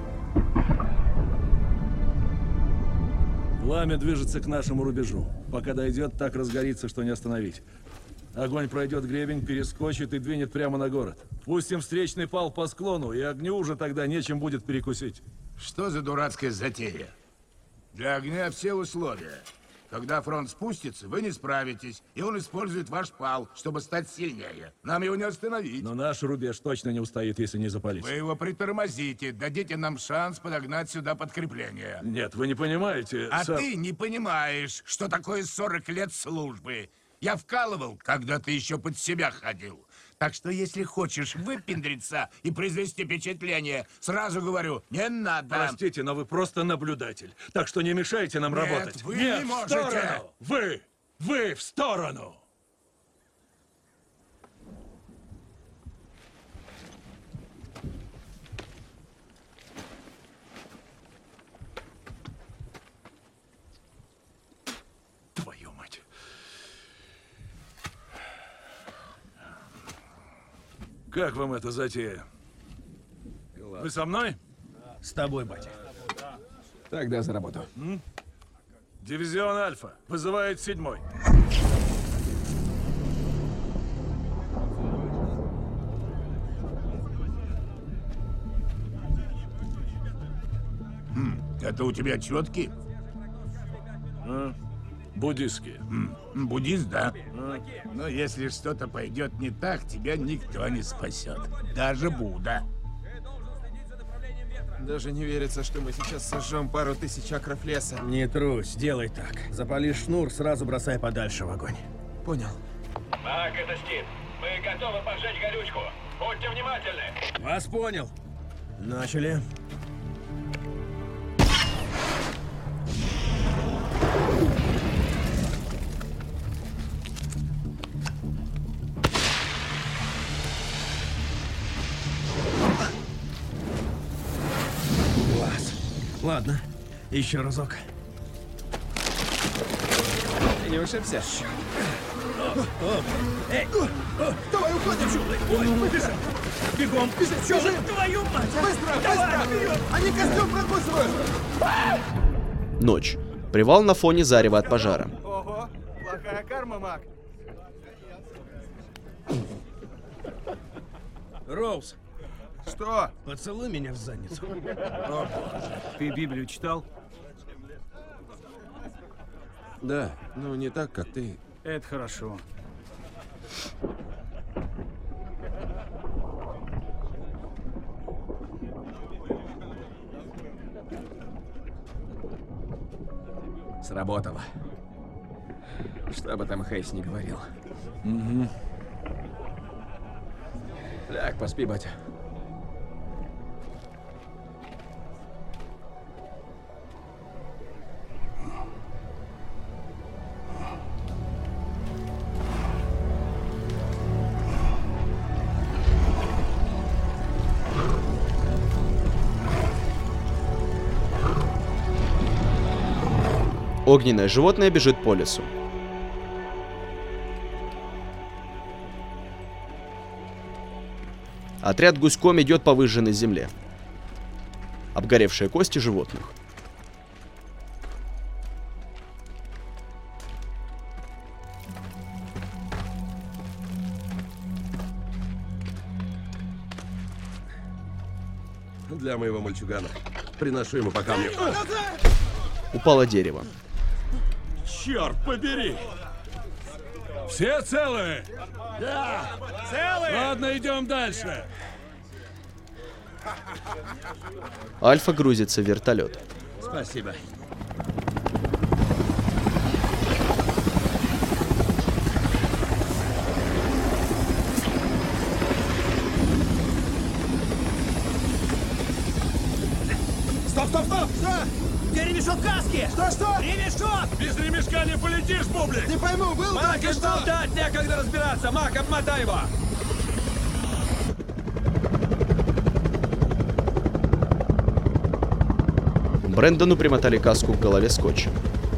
Пламя движется к нашему рубежу. Пока дойдет, так разгорится, что не остановить. Огонь пройдет гребень, перескочит и двинет прямо на город. Пустим встречный пал по склону, и огню уже тогда нечем будет перекусить. Что за дурацкая затея? Для огня все условия. Когда фронт спустится, вы не справитесь, и он использует ваш пал, чтобы стать сильнее. Нам его не остановить. Но наш рубеж точно не устоит, если не запалить. Вы его притормозите, дадите нам шанс подогнать сюда подкрепление. Нет, вы не понимаете. А сам... ты не понимаешь, что такое сорок лет службы. Я вкалывал, когда ты еще под себя ходил. Так что, если хочешь выпендриться и произвести впечатление, сразу говорю, не надо. Простите, но вы просто наблюдатель. Так что не мешайте нам Нет, работать. вы Нет, не в можете. сторону! Вы! Вы в сторону! Твою мать. Как вам эта затея? Вы со мной? С тобой, батя. Тогда за работу. М? Дивизион Альфа вызывает седьмой. Хм, это у тебя четки? А? Буддистские. М, Буддист, да? Ну, но если что-то пойдет не так, тебя никто не спасет. Даже Будда. Даже не верится, что мы сейчас сожжем пару тысяч акров леса. Не трусь, делай так. Запалишь шнур, сразу бросай подальше в огонь. Понял. Мак, это Стив. Мы готовы поджечь горючку. Будьте внимательны. Вас понял. Начали. Класс. Ладно, еще разок. Ты не ушибся? Эй! Давай уходим, чудо! Ой, побежал! Бегом! Бежим! Твою мать! Быстро! Быстро! Вперед! Они костюм прокусывают! Ночь. Привал на фоне зарева от пожара. Ого, плохая карма, Мак. Роуз, Что? поцелуй меня в задницу. О, боже. Ты Библию читал? Да, ну не так, как ты. Это хорошо. Сработало. Что бы там Хейс не говорил. Угу. Ляг, поспи, батя. Огненное животное бежит по лесу. Отряд гуськом идет по выжженной земле. Обгоревшие кости животных. Для моего мальчугана. Приношу ему по камню. Упало дерево. Черт побери! Все целы? Да! Целые! Ладно, идем дальше. Альфа грузится в вертолет. Спасибо. Стоп, стоп, стоп! Что? Где ремешок каски? Что, что? Ремешок! Без ремешка не полетишь, бублик! Не пойму, был Мак, так и что? болтать, некогда разбираться! Мак, обмотай его! Брэндону примотали каску к голове скотчем.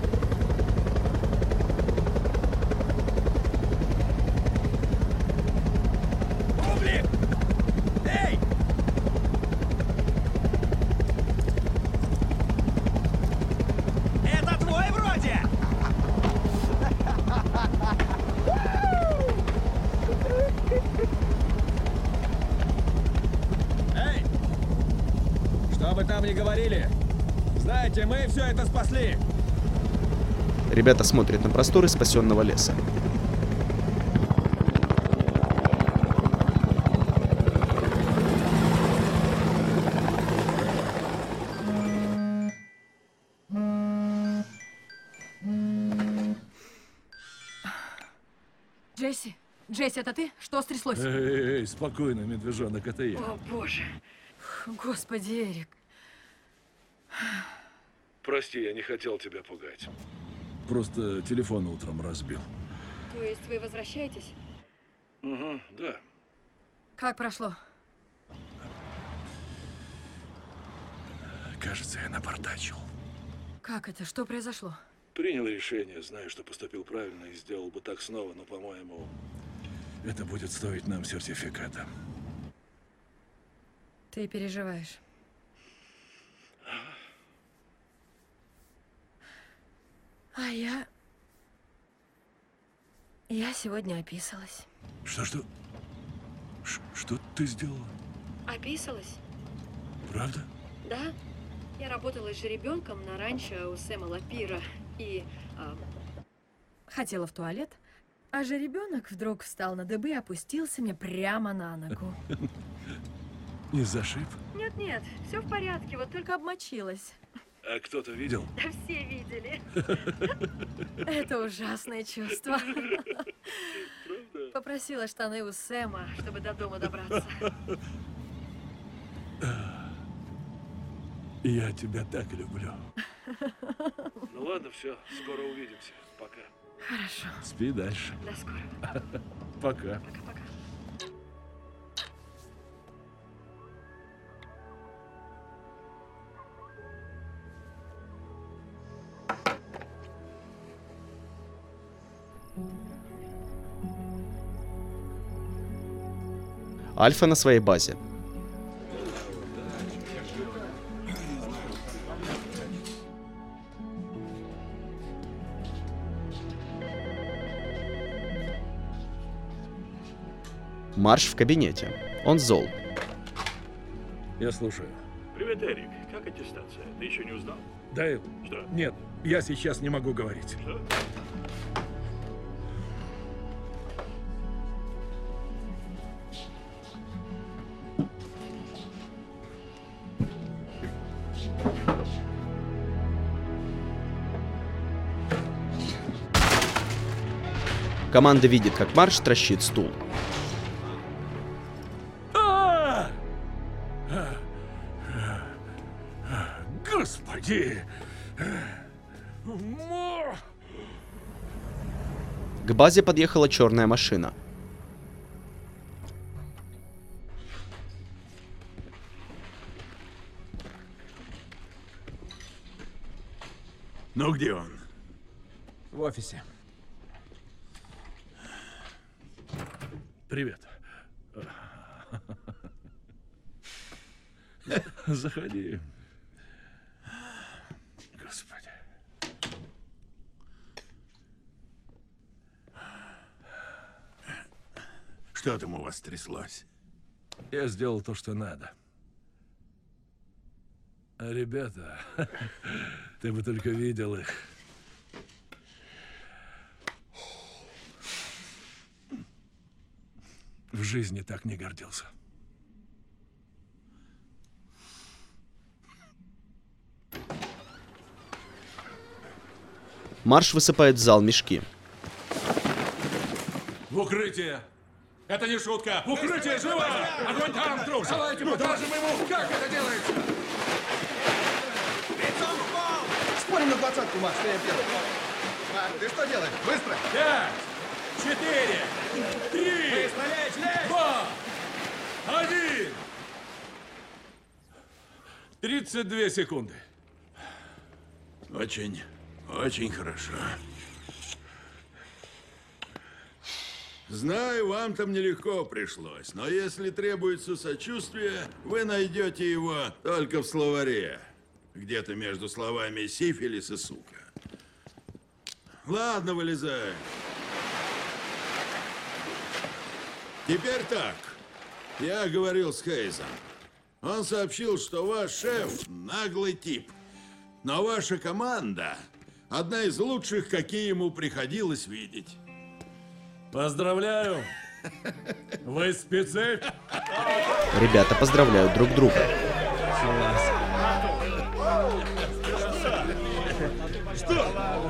Бублик! Эй! Это твой вроде! Эй! Что бы там ни говорили, знаете, мы все это спасли. Ребята смотрят на просторы спасенного леса. Джесси? Джесси, это ты? Что стряслось? Эй, эй, эй, спокойно, медвежонок, это я. О, боже. Господи, Эрик. Прости, я не хотел тебя пугать. Просто телефон утром разбил. То есть вы возвращаетесь? Угу, да. Как прошло? Кажется, я напортачил. Как это? Что произошло? Принял решение, знаю, что поступил правильно и сделал бы так снова, но, по-моему, это будет стоить нам сертификата. Ты переживаешь. А я... Я сегодня описалась. Что-что? Что ты сделала? Описалась? Правда? Да. Я работала с жеребенком на ранчо у Сэма Лапира. И а, хотела в туалет, а же ребенок вдруг встал на дыбы и опустился мне прямо на ногу. Не зашиб? Нет-нет, все в порядке, вот только обмочилась. А кто-то видел? Да все видели. Это ужасное чувство. Попросила штаны у Сэма, чтобы до дома добраться. Я тебя так люблю. Ну ладно, все, скоро увидимся. Пока. Хорошо. Спи дальше. До скорого. Пока. Пока-пока. Альфа на своей базе. Марш в кабинете. Он зол. Я слушаю. Привет, Эрик. Как аттестация? Ты еще не узнал? Да, Что? нет, я сейчас не могу говорить. Что? Команда видит, как Марш тращит стул. Господи! К базе подъехала черная машина. Ну где он? В офисе. Привет. Заходи. Господи. Что там у вас тряслось? Я сделал то, что надо. А ребята, ты бы только видел их. В жизни так не гордился. Марш высыпает в зал мешки. В укрытие! Это не шутка! В укрытие, живо! Огонь там, трус! Давайте покажем ему, как это делается! Лицом в пол! Спорим на двадцатку, Макс, я первый. Марк, ты что делаешь? Быстро! Пять! Четыре! Три! Быстро, лечь, лечь! Два! Один! тридцать две секунды. Очень, очень хорошо. Знаю, вам там нелегко пришлось, но если требуется сочувствие, вы найдете его только в словаре. Где-то между словами «сифилис» и «сука». Ладно, вылезай. Теперь так. Я говорил с Хейзом. Он сообщил, что ваш шеф наглый тип. Но ваша команда одна из лучших, какие ему приходилось видеть. Поздравляю! Вы спецы? Ребята поздравляют друг друга. Что?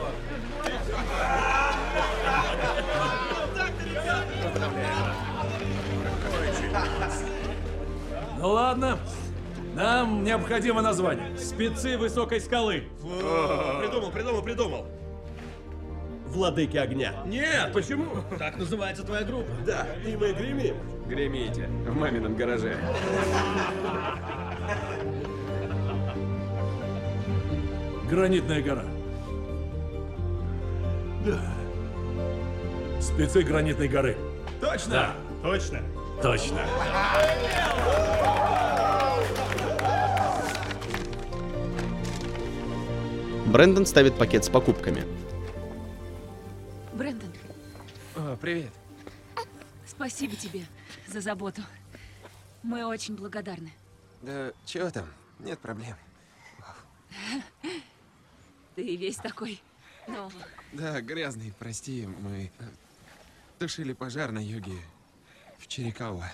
Ну ладно, нам необходимо название. Спецы высокой скалы. Придумал, придумал, придумал. Владыки огня. Нет, почему? Так называется твоя группа. Да, и мы гремим. Гремите в мамином гараже. Гранитная гора. Да. Спецы гранитной горы. Точно? Да. Точно. Точно. Брэндон ставит пакет с покупками. Брэндон, О, привет. спасибо тебе за заботу. Мы очень благодарны. Да чего там? Нет проблем. Ты весь такой Ну. Да, грязный, прости, мы э, тушили пожар на юге в Чирикава.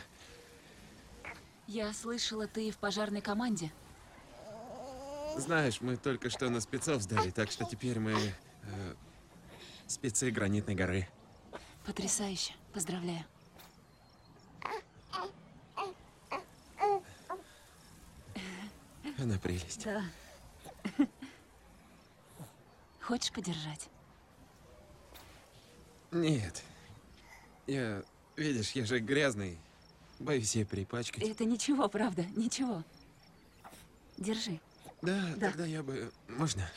Я слышала, ты в пожарной команде. Знаешь, мы только что на спецов сдали, так что теперь мы э, спецы Гранитной горы. Потрясающе. Поздравляю. Она прелесть. Да. Хочешь подержать? Нет. Я, видишь, я же грязный. Боюсь ее перепачкать. Это ничего, правда, ничего. Держи. Да, Да. тогда я бы... Можно?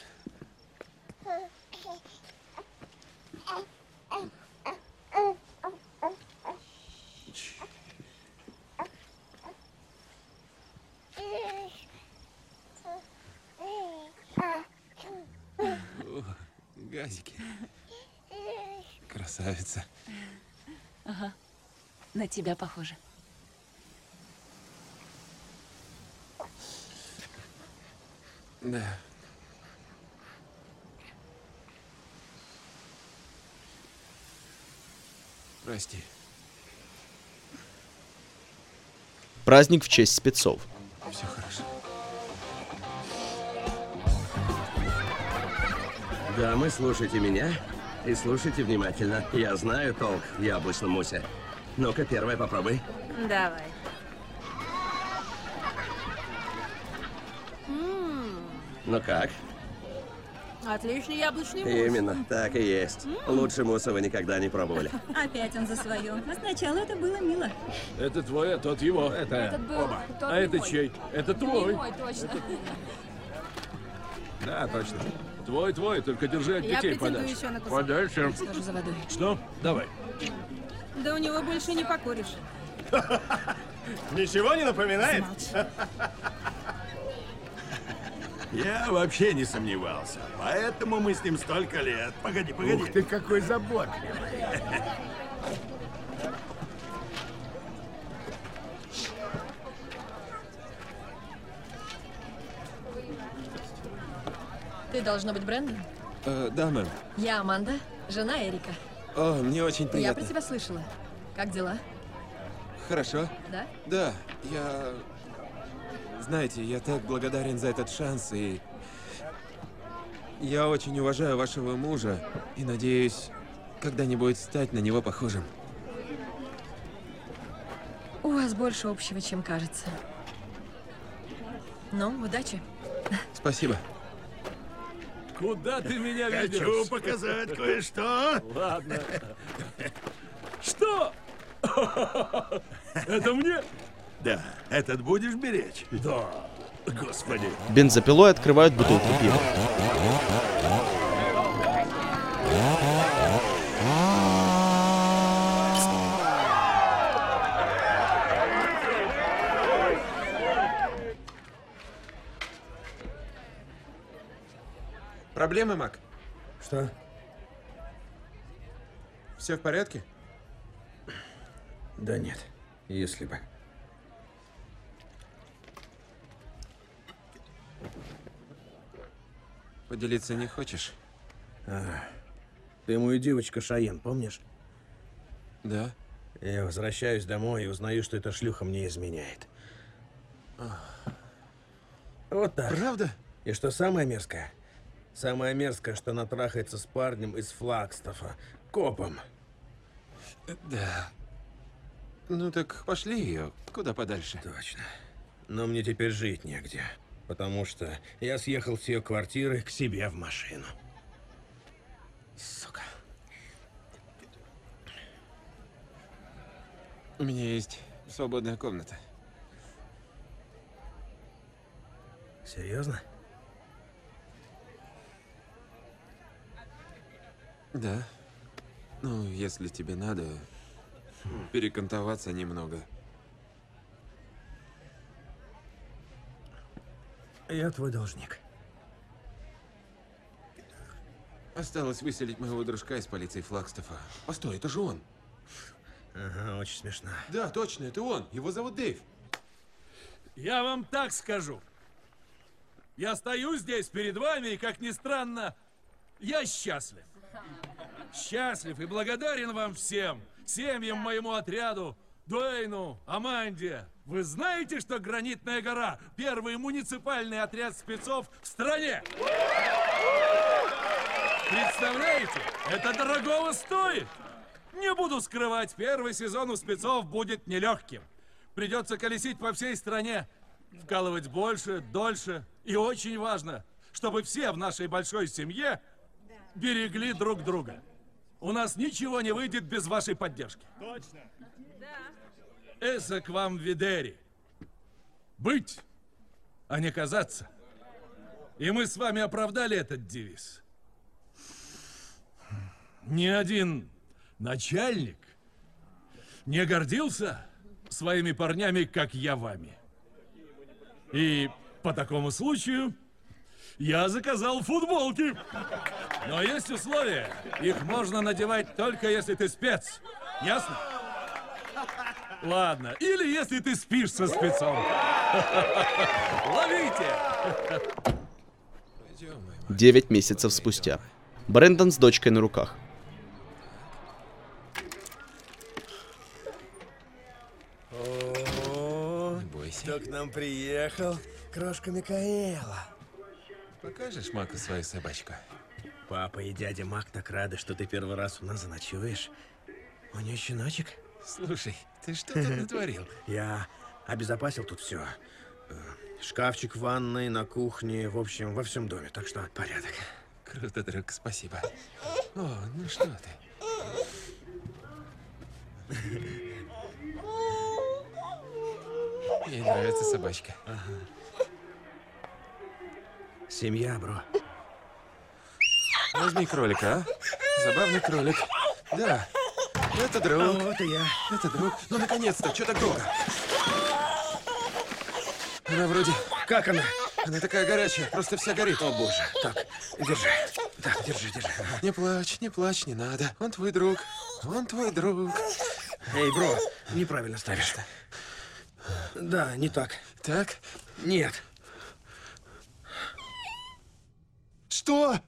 О, газики. Красавица. Ага. На тебя похоже. Да. Прости. Праздник в честь спецов. Все хорошо. Дамы, слушайте меня и слушайте внимательно. Я знаю толк в яблочном мусе. Ну-ка, первое попробуй. Давай. Ну как? Отличный яблочный мусс. Именно, так и есть. Лучше мусса вы никогда не пробовали. Опять он за свое. А сначала это было мило. Это твой, а тот его. Это Этот был оба. тот А не это мой. чей? Это Не твой. мой, точно. Да, точно. Твой, твой, только держи от Я детей претендую подальше. еще на кусок. Подальше. Схожу за водой. Что? Давай. Да у него больше не покуришь. Ничего не напоминает? Я вообще не сомневался. Поэтому мы с ним столько лет. Погоди, погоди. Ух ты, какой заботливый. Ты должна быть Брэндон? Э, да, мэм. Я Аманда, жена Эрика. О, мне очень Я приятно. про тебя слышала. Как дела? Хорошо. Да? Да, я... Знаете, я так благодарен за этот шанс, и... Я очень уважаю вашего мужа, и надеюсь, когда-нибудь стать на него похожим. У вас больше общего, чем кажется. Ну, удачи. Спасибо. Куда ты меня ведешь? Хочу показать кое-что. Ладно. Что? Это мне? Да, этот будешь беречь? Да. Господи. Бензопилой открывают бутылку пива. Проблемы, Мак? Что? Все в порядке? Да нет, если бы. Поделиться не хочешь? А, ты мою девочку Шайен, помнишь? Да. Я возвращаюсь домой и узнаю, что эта шлюха мне изменяет. Вот так. Правда? И что самое мерзкое? Самое мерзкое, что она трахается с парнем из Флагстафа, копом. Да. Ну так пошли ее куда подальше. Точно. Но мне теперь жить негде, потому что я съехал с ее квартиры к себе в машину. Сука. У меня есть свободная комната. Серьезно? Да. Ну, если тебе надо перекантоваться немного. Я твой должник. Осталось выселить моего дружка из полиции Флагстафа. Постой, это же он. Ага, очень смешно. Да, точно, это он. Его зовут Дэйв. Я вам так скажу. Я стою здесь перед вами, и, как ни странно, Я счастлив. Счастлив и благодарен вам всем, семьям, моему отряду, Дуэйну, Аманде. Вы знаете, что Гранитная гора – первый муниципальный отряд спецов в стране? Представляете? Это дорогого стоит. Не буду скрывать, первый сезон у спецов будет нелегким. Придется колесить по всей стране, вкалывать больше, дольше. И очень важно, чтобы все в нашей большой семье берегли друг друга. У нас ничего не выйдет без вашей поддержки. Точно. Эссе к вам видери. Быть, а не казаться. И мы с вами оправдали этот девиз. Ни один начальник не гордился своими парнями, как я вами. И по такому случаю я заказал футболки. Но есть условия. Их можно надевать только если ты спец. Ясно? Ладно. Или если ты спишь со спецом. Ловите! Девять месяцев спустя. Брэндон с дочкой на руках. О, кто к нам приехал? Крошка Микаэла. Покажешь Маку свою собачку? Папа и дядя Мак так рады, что ты первый раз у нас заночуешь. У нее щеночек. Слушай, ты что тут натворил? Я обезопасил тут все. Шкафчик в ванной, на кухне, в общем, во всем доме, так что порядок. Круто, друг, спасибо. О, ну что ты? Ей нравится собачка. Ага. Семья, бро. Возьми кролика, а? Забавный кролик. Да. Это друг. А вот и я. Это друг. Ну, наконец-то, что так долго? Она вроде... Как она? Она такая горячая, просто вся горит. О, боже. Так, держи. Так, держи, держи. Не плачь, не плачь, не надо. Он твой друг. Он твой друг. Эй, бро, неправильно ставишь. Да, не так. Так? Нет. Что?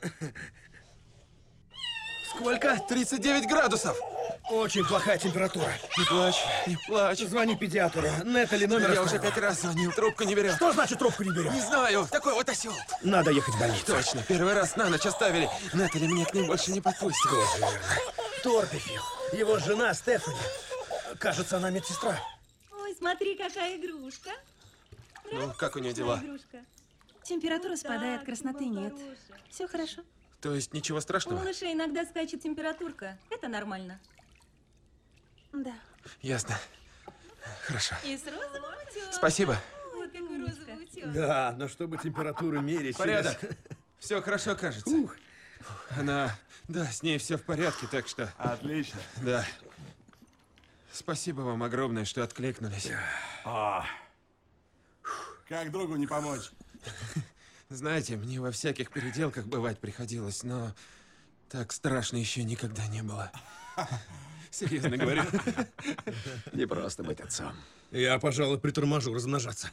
Сколько? тридцать девять градусов. Очень плохая температура. Не плачь, не плачь. Звони педиатру. Нетали номер. Я уже пять раз звонил, трубку не берет. Что значит трубку не берет? Не знаю, такой вот осел. Надо ехать в больницу. Точно, первый раз на ночь оставили. Нетали меня к ним больше не подпустит. Тоже верно. Торпифил. Его жена Стефани. Кажется, она медсестра. Ой, смотри, какая игрушка. Ну, как у нее дела? Игрушка. Температура спадает, красноты нет. Все хорошо. То есть ничего У страшного? малышей иногда скачет температурка. Это нормально. Да. Ясно. Хорошо. И с розовым утёсом. Спасибо. Вот какой розовый утёс. Да, но чтобы температуру мерить... Порядок. через- Все хорошо, кажется. Ух. Она... Да, с ней все в порядке, так что... Отлично. Да. Спасибо вам огромное, что откликнулись. А. Как другу не помочь? Знаете, мне во всяких переделках бывать приходилось, но так страшно еще никогда не было. Серьезно говорю. Не просто быть отцом. Я, пожалуй, приторможу размножаться.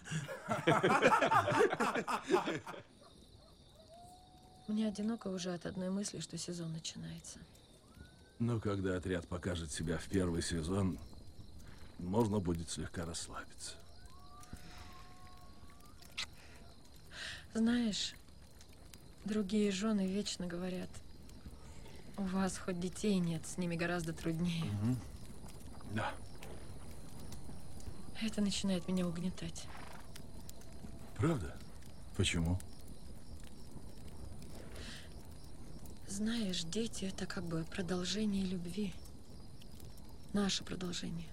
Мне одиноко уже от одной мысли, что сезон начинается. Но когда отряд покажет себя в первый сезон, можно будет слегка расслабиться. Знаешь, другие жены вечно говорят, у вас хоть детей нет, с ними гораздо труднее. Угу. Да. Это начинает меня угнетать. Правда? Почему? Знаешь, дети — это как бы продолжение любви. Наше продолжение.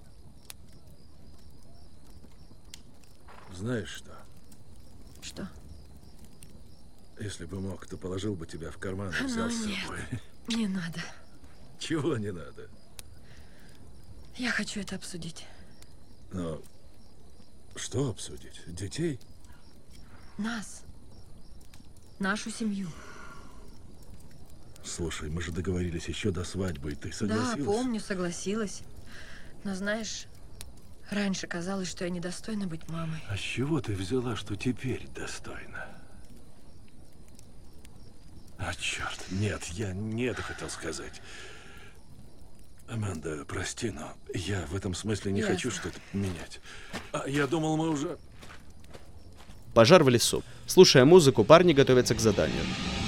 Знаешь что? Что? Если бы мог, то положил бы тебя в карман и взял Ну, с нет, собой. не надо. Чего не надо? Я хочу это обсудить. Но что обсудить? Детей? Нас. Нашу семью. Слушай, мы же договорились еще до свадьбы, и ты согласилась? Да, помню, согласилась. Но знаешь, раньше казалось, что я недостойна быть мамой. А с чего ты взяла, что теперь достойна? А черт. Нет, я не это хотел сказать. Аманда, прости, но я в этом смысле не Ясно. хочу что-то менять. А я думал, мы уже... Пожар в лесу. Слушая музыку, парни готовятся к заданию.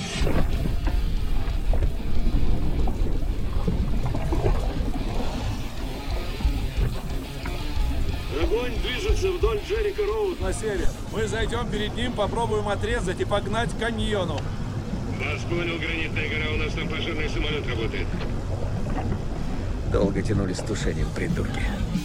Огонь движется вдоль Джерика Роуд. На север. Мы зайдем перед ним, попробуем отрезать и погнать к каньону. Вас понял, гранитная гора, у нас там пожарный самолет работает. Долго тянули с тушением, придурки.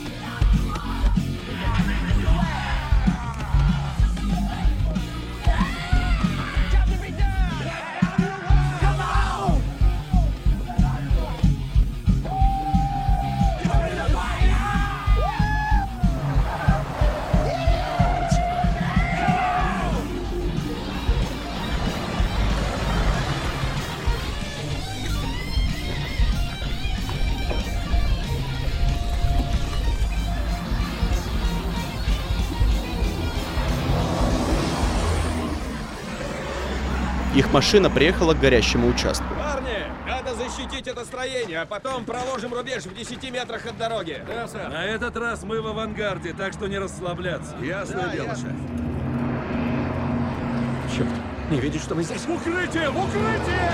Их машина приехала к горящему участку. Парни, надо защитить это строение, а потом проложим рубеж в десяти метрах от дороги. Да, сэр. На этот раз мы в авангарде, так что не расслабляться. Ясное Да, дело, ясно. шеф. Черт, не видишь, что мы здесь? Укрытие! Укрытие!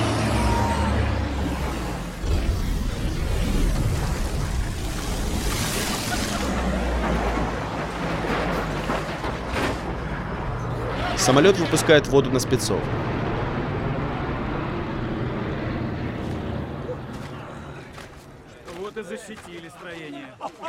Самолет выпускает воду на спецов. Вот и защитили строение.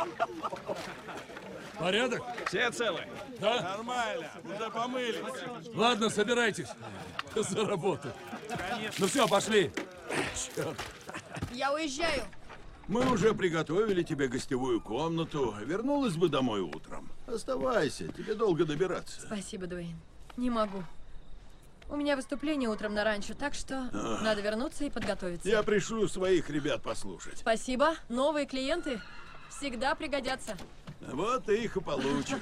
Порядок? Все целы? Да? Нормально, уже помылись. Ладно, собирайтесь. За работу. Ну все, пошли. Черт. Я уезжаю. Мы уже приготовили тебе гостевую комнату. Вернулась бы домой утром. Оставайся, тебе долго добираться. Спасибо, Дуэйн. Не могу. У меня выступление утром на ранчо, так что Ах. надо вернуться и подготовиться. Я пришлю своих ребят послушать. Спасибо. Новые клиенты всегда пригодятся. Вот ты их и получишь.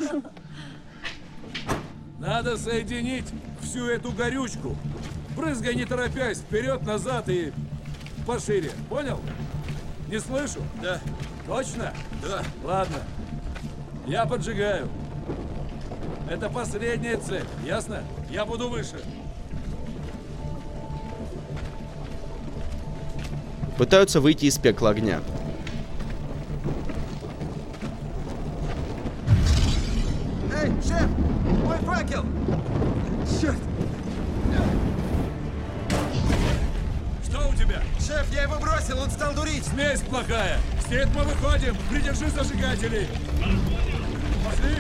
Надо соединить всю эту горючку. Брызгай не торопясь, вперед-назад и пошире. Понял? Не слышу? Да. Точно? Да. Ладно. Я поджигаю. Это последняя цель, ясно? Я буду выше. Пытаются выйти из пекла огня. Эй, шеф! Мой факел! Черт! Что у тебя? Шеф, я его бросил, он стал дурить! Смесь плохая! Стет, мы выходим! Придержи зажигателей! Пошли!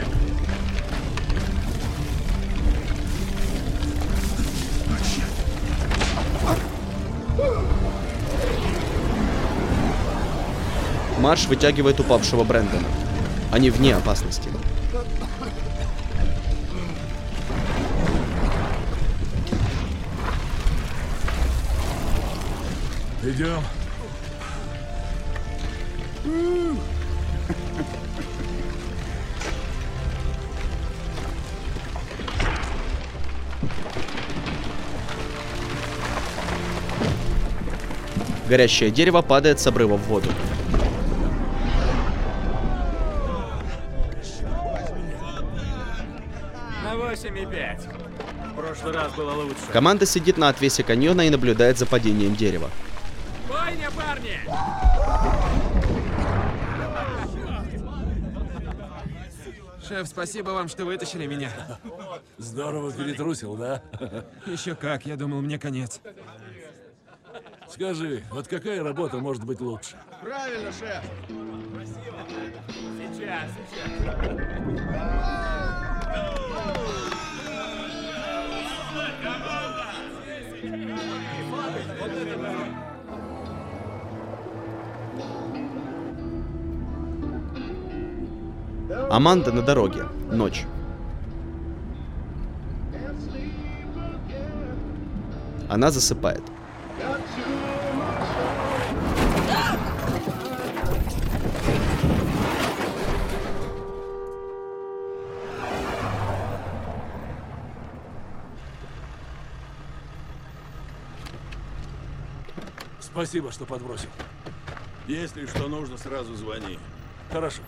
Марш вытягивает упавшего Брэндона. Они вне опасности. Идем. Горящее дерево падает с обрыва в воду. На восемь и пять. В прошлый раз было лучше. Команда сидит на отвесе каньона и наблюдает за падением дерева. Бойня, парни! Шеф, спасибо вам, что вытащили меня. Здорово перетрусил, да? Еще как, я думал, мне конец. Скажи, вот какая работа может быть лучше? Правильно, шеф! Сейчас, сейчас. Аманда на дороге. Ночь. Она засыпает. Спасибо, что подбросил. Если что нужно, сразу звони. Хорошо.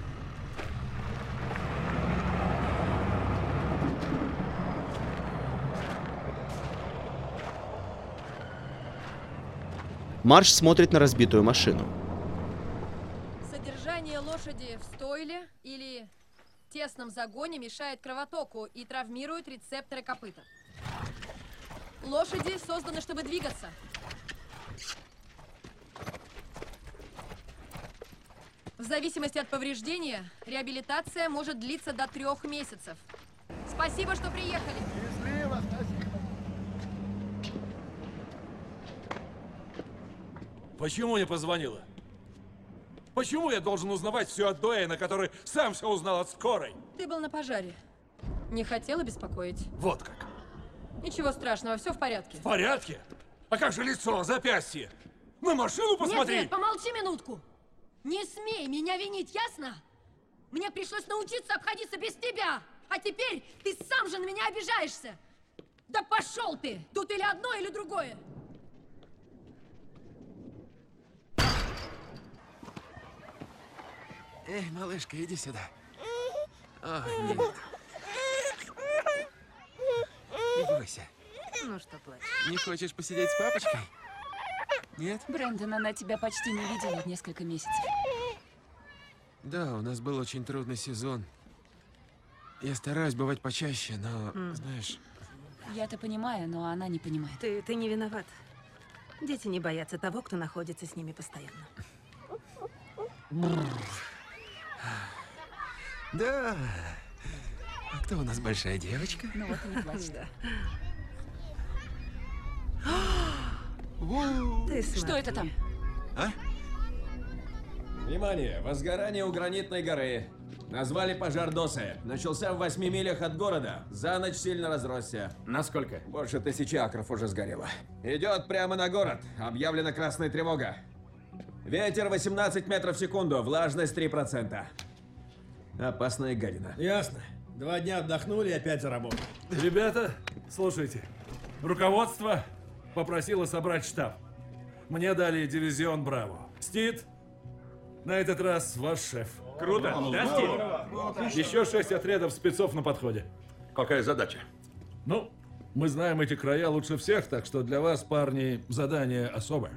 Марш смотрит на разбитую машину. Содержание лошади в стойле или тесном загоне мешает кровотоку и травмирует рецепторы копыта. Лошади созданы, чтобы двигаться. В зависимости от повреждения, реабилитация может длиться до трех месяцев. Спасибо, что приехали. Счастливо, спасибо. Почему не позвонила? Почему я должен узнавать все от Дуэйна, который сам все узнал от скорой? Ты был на пожаре. Не хотела беспокоить. Вот как. Ничего страшного, все в порядке. В порядке? А как же лицо, запястье? На машину посмотри! Нет, нет, помолчи минутку. Не смей меня винить, ясно? Мне пришлось научиться обходиться без тебя. А теперь ты сам же на меня обижаешься. Да пошел ты! Тут или одно, или другое. Эй, малышка, иди сюда. О, нет. Не бойся. Ну что плачешь? Не хочешь посидеть с папочкой? Нет? Брэндон, она тебя почти не видела несколько месяцев. Да, у нас был очень трудный сезон. Я стараюсь бывать почаще, но, Mm. знаешь... Я-то понимаю, но она не понимает. Ты, ты не виноват. Дети не боятся того, кто находится с ними постоянно. Да. А кто у нас большая девочка? Ну вот и не плачь. Ты Что это там? А? Внимание! Возгорание у гранитной горы. Назвали пожар Досы. Начался в восьми милях от города. За ночь сильно разросся. Насколько? Больше тысячи акров уже сгорело. Идет прямо на город. Объявлена красная тревога. Ветер восемнадцать метров в секунду. Влажность три процента. Опасная гадина. Ясно. Два дня отдохнули и опять за работу. Ребята, слушайте. Руководство попросило собрать штаб. Мне дали дивизион Браво. Стит, на этот раз ваш шеф. Круто, да, Стит? Еще шесть отрядов спецов на подходе. Какая задача? Ну, мы знаем эти края лучше всех, так что для вас, парни, задание особое.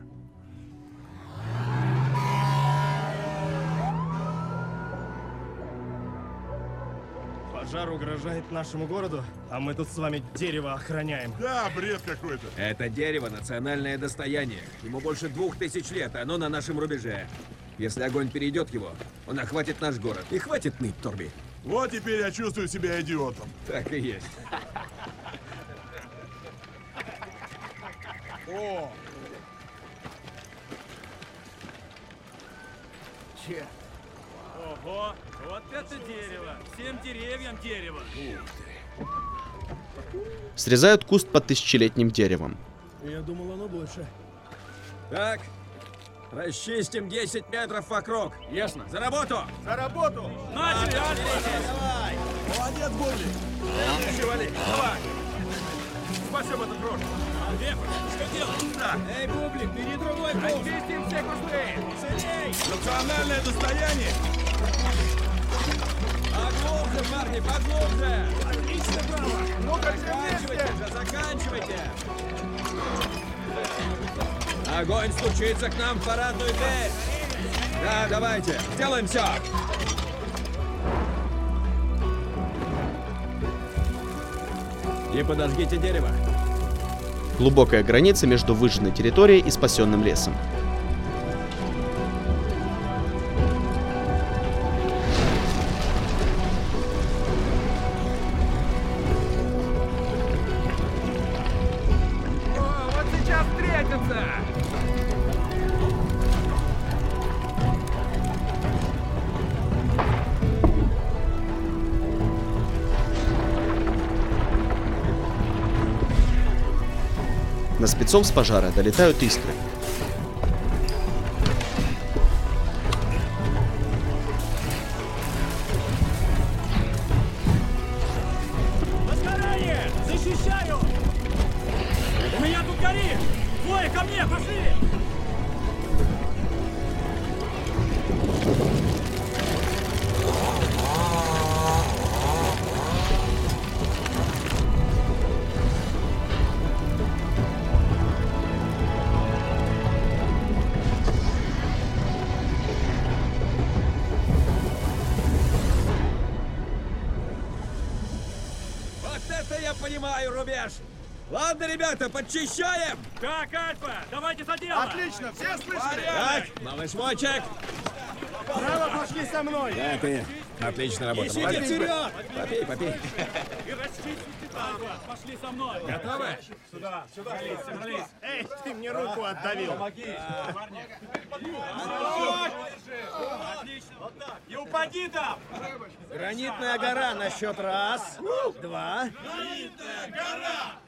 Пожар угрожает нашему городу, а мы тут с вами дерево охраняем. Да, бред какой-то. Это дерево — национальное достояние. Ему больше двух тысяч лет, оно на нашем рубеже. Если огонь перейдет его, он охватит наш город. И хватит ныть, Торби. Вот теперь я чувствую себя идиотом. Так и есть. О! Че? Ого, вот это дерево! Всем деревьям дерево! Срезают куст под тысячелетним деревом. Я думал, оно больше. Так, расчистим десять метров вокруг. Ясно. За работу! За работу! Начали, Давай! Молодец, Бобли! Чували, давай! Спасибо, это кровь! Вепр, что делать? Так. Эй, Бублик, бери другой куст! Очистим все кусты! Целей! Национальное достояние! Поглубже, парни, поглубже! Отлично, браво! Ну-ка, заканчивайте же, заканчивайте! Огонь стучится к нам в парадную дверь! Да, давайте, сделаем все! И подожгите дерево. Глубокая граница между выжженной территорией и спасенным лесом. О, вот сейчас встретимся! На спецов с пожара долетают искры. Возгорание! Защищаю! У меня тут горит! Двое ко мне, пошли! Занимаю рубеж! Ладно, ребята, подчищаем! Так, Альфа, давайте за дело! Отлично, все слышали? Так, малыш Мочек! Право, пошли со мной! Да, ты. Отлично работа. Ищите Молодец. вперед! Попей, попей. И расчистите Альфа, пошли со мной! Готовы? Сюда, сюда, собрались, собрались. Эй, ты мне руку отдавил. Помоги! Парни! Отлично! Вот так! И упади там! Гранитная гора на счет раз, два. Гранитная гора!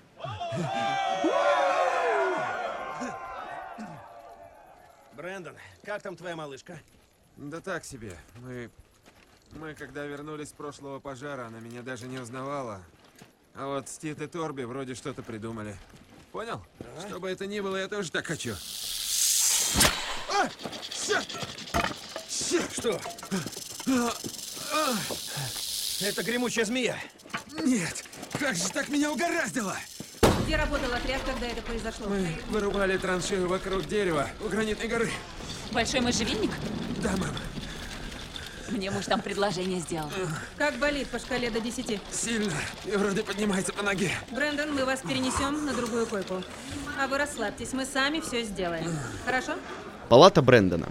Брэндон, как там твоя малышка? Да так себе. Мы... Мы, когда вернулись с прошлого пожара, она меня даже не узнавала. А вот Стит и Торби вроде что-то придумали. Понял? Да. Что бы это ни было, я тоже так хочу. А! Ща! Ща! Что? Это гремучая змея. Нет! Как же так меня угораздило! Где работал отряд, когда это произошло? Мы вырубали траншею вокруг дерева у гранитной горы. Большой можжевельник? Да, мам. Мне муж там предложение сделал. Как болит по шкале до десяти? Сильно. И вроде поднимается по ноге. Брэндон, мы вас перенесем на другую койку. А вы расслабьтесь, мы сами все сделаем. Хорошо? Палата Брэндона.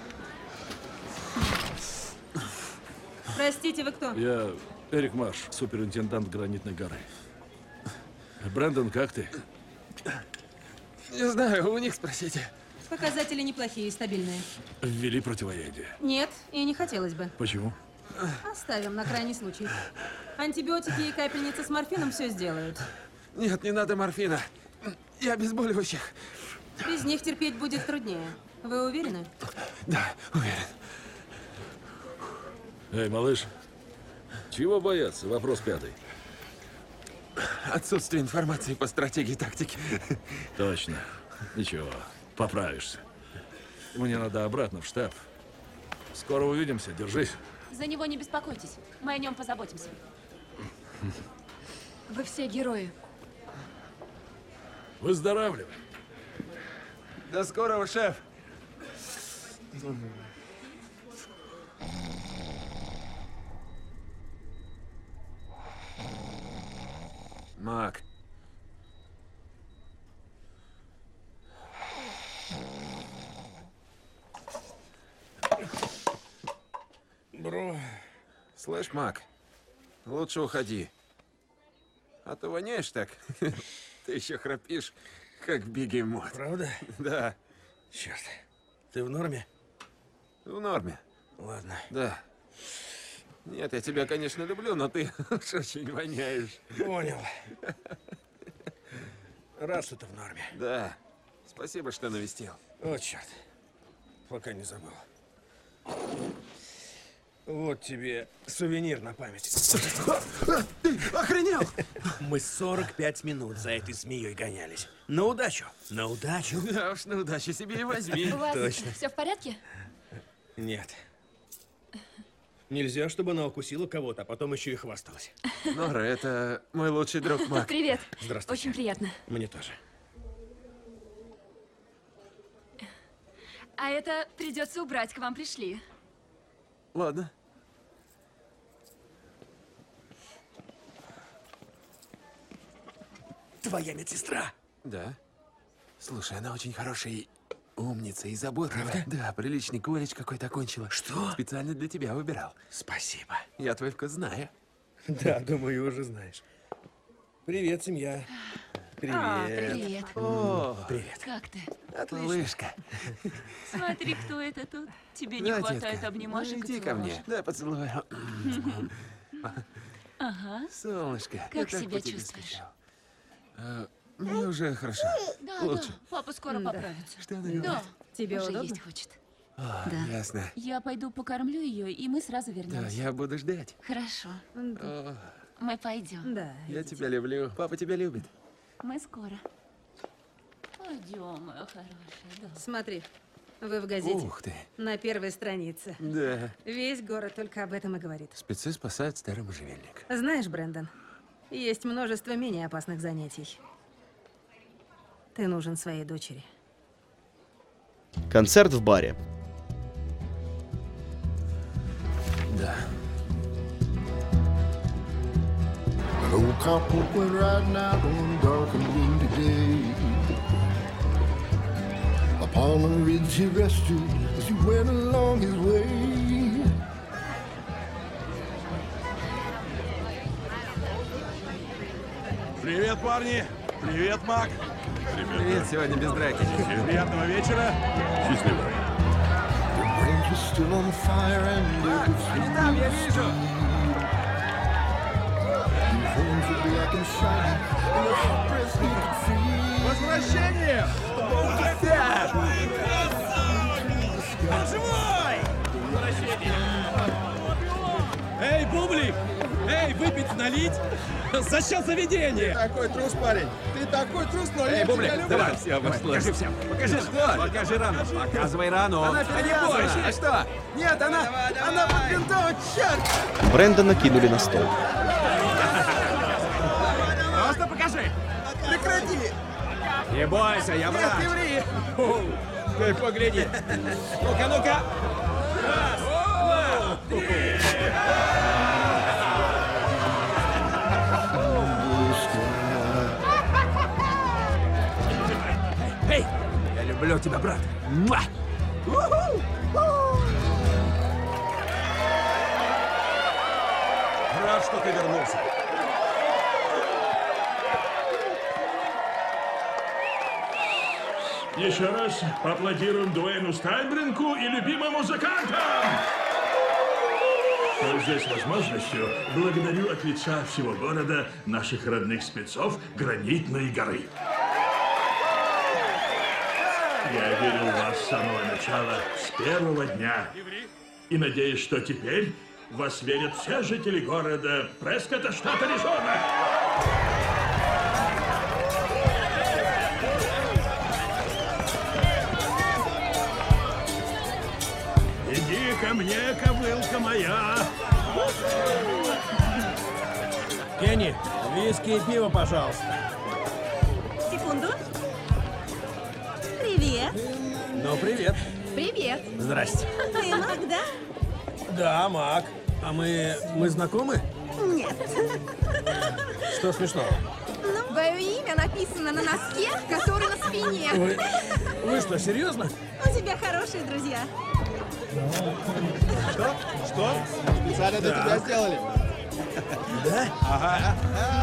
Простите, вы кто? Я Эрик Марш, суперинтендант Гранитной горы. Брэндон, как ты? Не знаю, у них спросите. Показатели неплохие и стабильные. Ввели противоядие. Нет, и не хотелось бы. Почему? Оставим на крайний случай. Антибиотики и капельница с морфином все сделают. Нет, не надо морфина. И обезболивающих. Без них терпеть будет труднее. Вы уверены? Да, уверен. Эй, малыш, чего бояться? Вопрос пятый. Отсутствие информации по стратегии и тактике. Точно. Ничего, поправишься. Мне надо обратно в штаб. Скоро увидимся, держись. За него не беспокойтесь. Мы о нем позаботимся. Вы все герои. Выздоравливай. До скорого, шеф. Мак. Бро. Слышь, Мак, лучше уходи. А то воняешь так. Ты еще храпишь, как бегемот. Правда? Да. Черт. Ты в норме? В норме. Ладно. Да. Нет, я тебя, конечно, люблю, но ты уж очень воняешь. Понял. Рад, что ты в норме. Да. Спасибо, что навестил. О, черт. Пока не забыл. Вот тебе сувенир на память. Ты охренел! Мы сорок пять минут за этой змеей гонялись. На удачу. На удачу. Да уж, на удачу себе и возьми. У вас Точно. все в порядке? Нет. Нельзя, чтобы она укусила кого-то, а потом еще и хвасталась. Нора, это мой лучший друг Мак. Привет. Здравствуйте. Очень приятно. Мне тоже. А это придется убрать, к вам пришли. Ладно. Твоя медсестра. Да. Слушай, она очень хорошая умница и заботливая. Правда? Да, приличный колледж какой-то окончила. Что? Специально для тебя выбирал. Спасибо. Я твой вкус знаю. Да, думаю, уже знаешь. Привет, семья. Привет. А, привет. О, привет. Как ты? Малышка. Смотри, кто это тут. Тебе не Да, хватает детка. обнимашек Ну, и иди ко мне. целовашек. Да, поцелую. Ага. Солнышко. я Как так себя по тебе чувствуешь? скучал. А, мне уже хорошо. Да, Лучше. да. Папа скоро Да. поправится. Что она говорит? Да. Тебе Уже удобно? есть хочет. А, Да. ясно. Я пойду покормлю ее, и мы сразу Да, вернемся. я буду ждать. Хорошо. О, Мы пойдем. Да. я тебя люблю. Папа тебя любит. Мы скоро. Пойдем, моя хорошая. Да. Смотри, вы в газете. Ух ты. На первой странице. Да. Весь город только об этом и говорит. Спецы спасают старый можжевельник. Знаешь, Брэндон, есть множество менее опасных занятий. Ты нужен своей дочери. Концерт в баре. Да. Рук cowpoke went riding out on a dark and windy day. Upon a ridge he rested as he went along his way. Привет, парни! Привет, Мак! Привет, сегодня без драки. Приятного вечера! Счастливо! The range was still on fire and it was Там, я вижу! the horns were black and shiny and the hot breath he could feel. Возвращение! Он живой! Эй, Бублик! Эй, выпить, налить? Зачем заведение? Ты такой трус, парень. Ты такой трус, но я Эй, Бублик, тебя люблю. давай, все, покажи всем. Покажи, что? Покажи рану. Показывай рану. Она А не перевязана. бойся. А что? Нет, она, она подбинтована, черт! Брэндона кинули на стол. Просто покажи. Прекрати! Не бойся, я врач. Нет, не ври! Фу, Ты погляди. Ну-ка, ну-ка. Раз, два, три. Эй, я люблю тебя, брат. Муа! Рад, что ты вернулся. Еще раз поаплодируем Дуэйну Стайнбринку и любимым музыкантам! Пользуясь возможностью, благодарю от лица всего города наших родных спецов Гранитной горы. Я верил в вас с самого начала, с первого дня. И надеюсь, что теперь в вас верят все жители города Прескотта, штат Аризона. Иди ко мне, кобылка моя. Кенни, виски и пиво, пожалуйста. Секунду. Привет. Ну, привет. Привет. Здрасте. Ты Мак, да? Да, Мак. А мы... мы знакомы? Нет. Что смешного? Твое имя написано на носке, который на спине. Вы, вы что, серьезно? У тебя хорошие друзья. Что? Что? Специально для Да. тебя сделали? Да? Ага.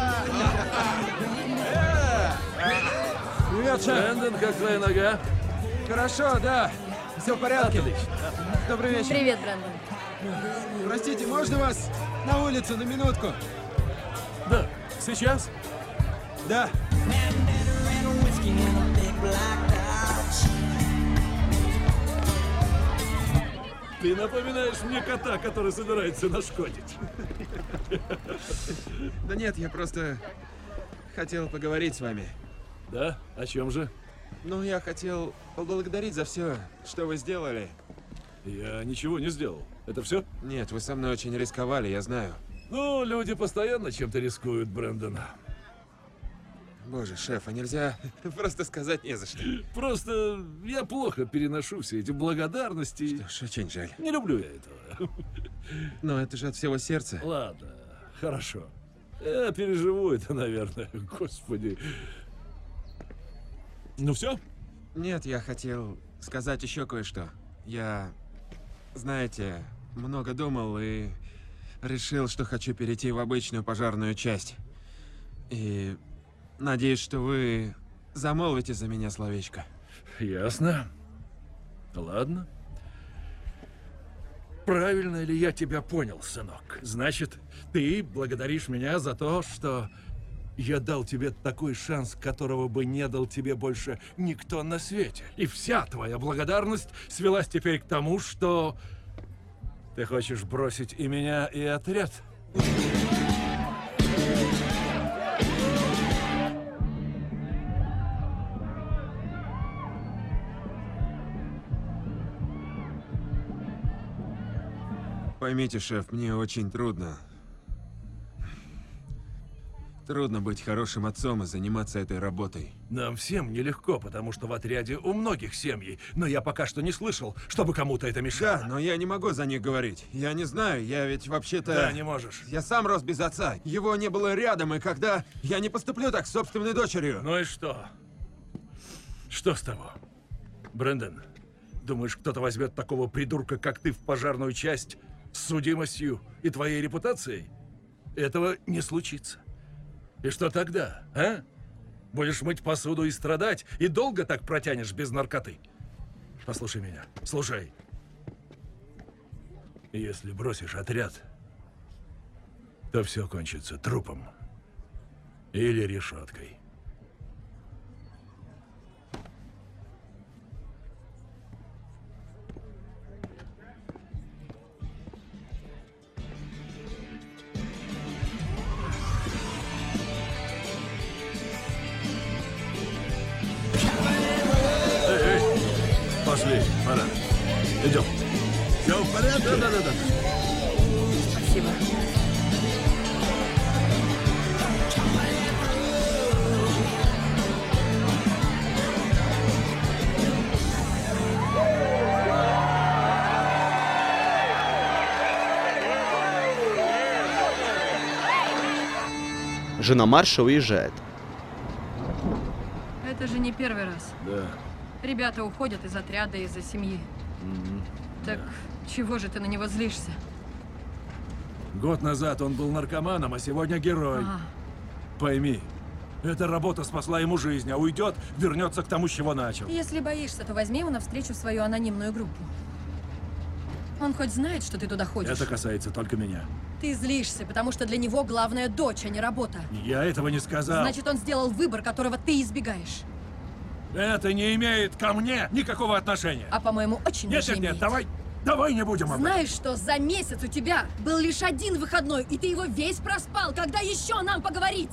Привет, Шеф. Брэндон, как твоя нога? Хорошо, да. Все в порядке. Добрый вечер. Привет, Брэндон. Простите, можно вас на улицу на минутку? Да. Сейчас? Да. Ты напоминаешь мне кота, который собирается нашкодить. Да нет, я просто хотел поговорить с вами. Да? О чем же? Ну, я хотел поблагодарить за все, что вы сделали. Я ничего не сделал. Это все? Нет, вы со мной очень рисковали, я знаю. Ну, люди постоянно чем-то рискуют, Брэндон. Боже, шеф, а нельзя просто сказать не за что? Просто я плохо переношу все эти благодарности. Что ж, очень жаль. Не люблю я этого. Но это же от всего сердца. Ладно, хорошо. Я переживу это, наверное. Господи. Ну все? Нет, я хотел сказать еще кое-что. Я, знаете, много думал и решил, что хочу перейти в обычную пожарную часть. И надеюсь, что вы замолвите за меня словечко. Ясно. Ладно. Правильно ли я тебя понял, сынок? Значит, ты благодаришь меня за то, что я дал тебе такой шанс, которого бы не дал тебе больше никто на свете. И вся твоя благодарность свелась теперь к тому, что ты хочешь бросить и меня, и отряд. Поймите, шеф, мне очень трудно. Трудно быть хорошим отцом и заниматься этой работой. Нам всем нелегко, потому что в отряде у многих семьи, но я пока что не слышал, чтобы кому-то это мешало. Да, но я не могу за них говорить. Я не знаю, я ведь вообще-то... Да, не можешь. Я сам рос без отца. Его не было рядом, и когда... Я не поступлю так с собственной дочерью. Ну и что? Что с того? Брэндон, думаешь, кто-то возьмет такого придурка, как ты, в пожарную часть с судимостью и твоей репутацией? Этого не случится. И что тогда, а? Будешь мыть посуду и страдать, и долго так протянешь без наркоты? Послушай меня, слушай. Если бросишь отряд, то все кончится трупом или решеткой. Пошли, пора. Идем. Все в порядке? Да, да, да, да. Спасибо. Жена Марша уезжает. Это же не первый раз. Да. Ребята уходят из отряда из-за семьи. Mm-hmm. Так да. Чего же ты на него злишься? Год назад он был наркоманом, а сегодня герой. Ага. Пойми, эта работа спасла ему жизнь, а уйдет, вернется к тому, с чего начал. Если боишься, то возьми его навстречу в свою анонимную группу. Он хоть знает, что ты туда ходишь? Это касается только меня. Ты злишься, потому что для него главная дочь, а не работа. Я этого не сказал. Значит, он сделал выбор, которого ты избегаешь. Это не имеет ко мне никакого отношения. А по-моему, очень Нет, даже нет, нет, имеет. давай, давай не будем об этом. Знаешь, что за месяц у тебя был лишь один выходной, и ты его весь проспал. Когда еще нам поговорить?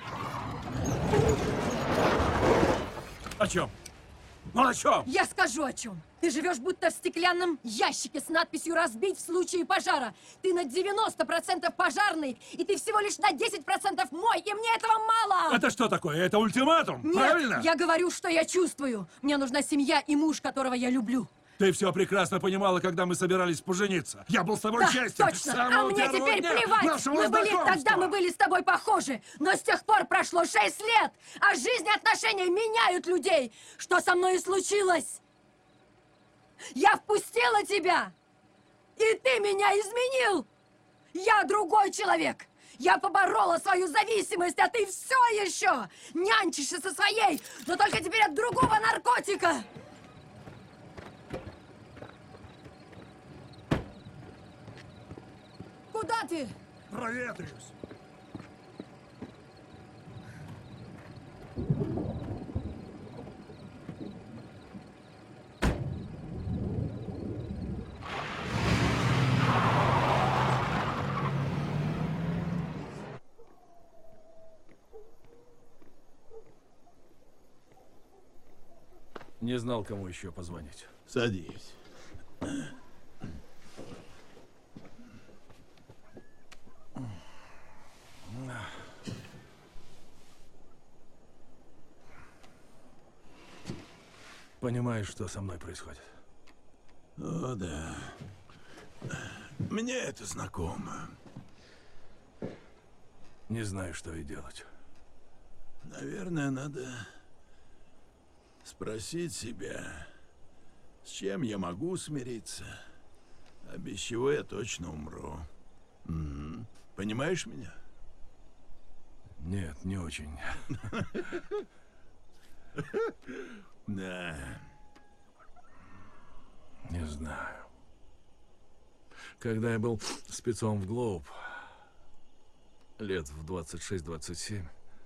О чем? Ну о чем? Я скажу о чем. Ты живешь будто в стеклянном ящике с надписью «Разбить в случае пожара». Ты на девяносто процентов пожарный, и ты всего лишь на десять процентов мой, и мне этого мало! Это что такое? Это ультиматум? Нет, Правильно? Я говорю, что я чувствую. Мне нужна семья и муж, которого я люблю. Ты все прекрасно понимала, когда мы собирались пожениться. Я был с тобой Да, честен. точно. С самого А мне первого теперь дня плевать. нашего Мы были, знакомства. тогда мы были с тобой похожи. Но с тех пор прошло шесть лет. А жизнь и отношения меняют людей. Что со мной и случилось? Я впустила тебя. И ты меня изменил. Я другой человек. Я поборола свою зависимость, а ты все еще нянчишься со своей, но только теперь от другого наркотика. Куда ты? Проветрюсь. Не знал, кому еще позвонить. Садись. Понимаешь, что со мной происходит? О, да. Мне это знакомо. Не знаю, что и делать. Наверное, надо спросить себя, с чем я могу смириться, а без чего я точно умру. Угу. Понимаешь меня? Нет, не очень. Да. Не знаю. Когда я был спецом в Глоуб, лет в двадцать шесть двадцать семь,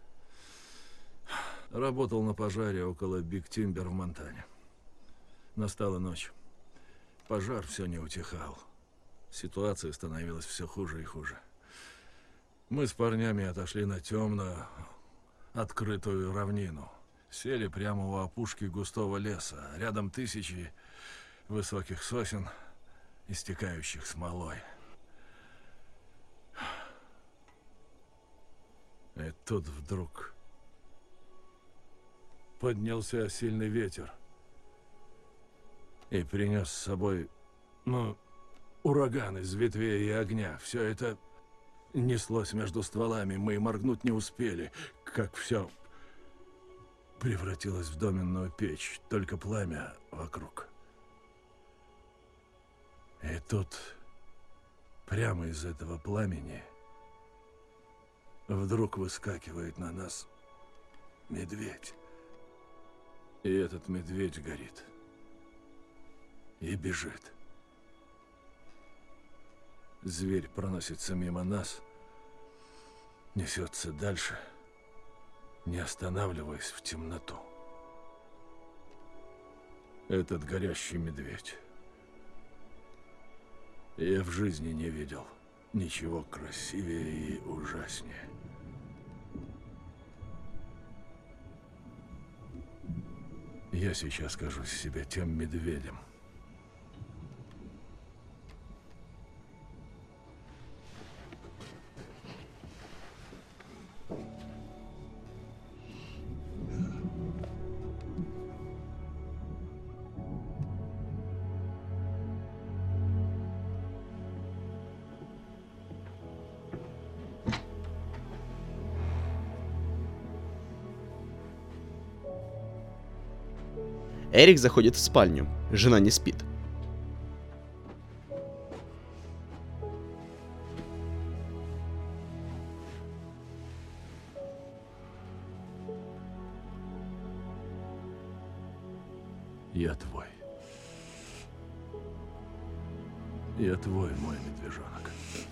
работал на пожаре около Биг Тимбер в Монтане. Настала ночь. Пожар все не утихал. Ситуация становилась все хуже и хуже. Мы с парнями отошли на темную, открытую равнину. Сели прямо у опушки густого леса. Рядом тысячи высоких сосен, истекающих смолой. И тут вдруг поднялся сильный ветер и принес с собой, ну, ураган из ветвей и огня. Все это неслось между стволами, мы и моргнуть не успели, как все превратилось в доменную печь, только пламя вокруг. И тут прямо из этого пламени вдруг выскакивает на нас медведь. И этот медведь горит. И бежит. Зверь проносится мимо нас, несется дальше, не останавливаясь в темноту. Этот горящий медведь. Я в жизни не видел ничего красивее и ужаснее. Я сейчас кажусь себе тем медведем. Эрик заходит в спальню. Жена не спит. Я твой. Я твой, мой медвежонок.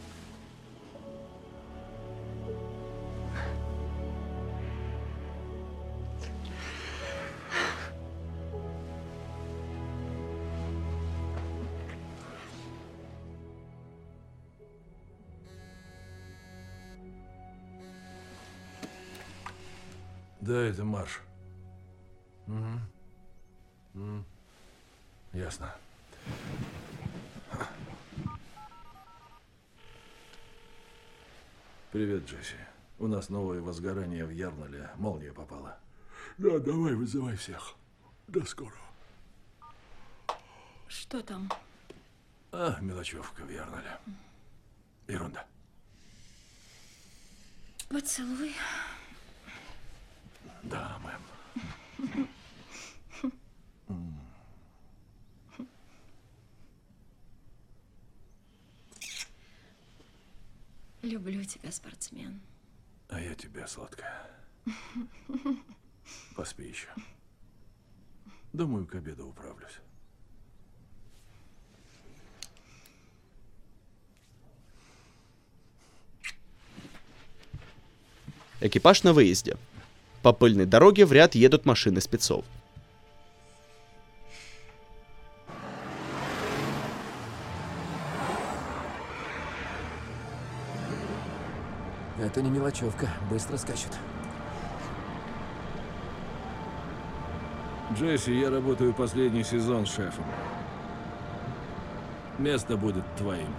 Да, это марш. Угу. Угу. Ясно. Привет, Джесси. У нас новое возгорание в Ярнале. Молния попала. Да, давай, вызывай всех. До скорого. Что там? А, мелочевка в Ярнале. Ерунда. Поцелуй. Да, мэм. Люблю тебя, спортсмен. А я тебя, сладкая. Поспи еще. Думаю, к обеду управлюсь. Экипаж на выезде. По пыльной дороге в ряд едут машины спецов. Это не мелочевка, быстро скачет. Джесси, я работаю последний сезон шефом. Место будет твоим.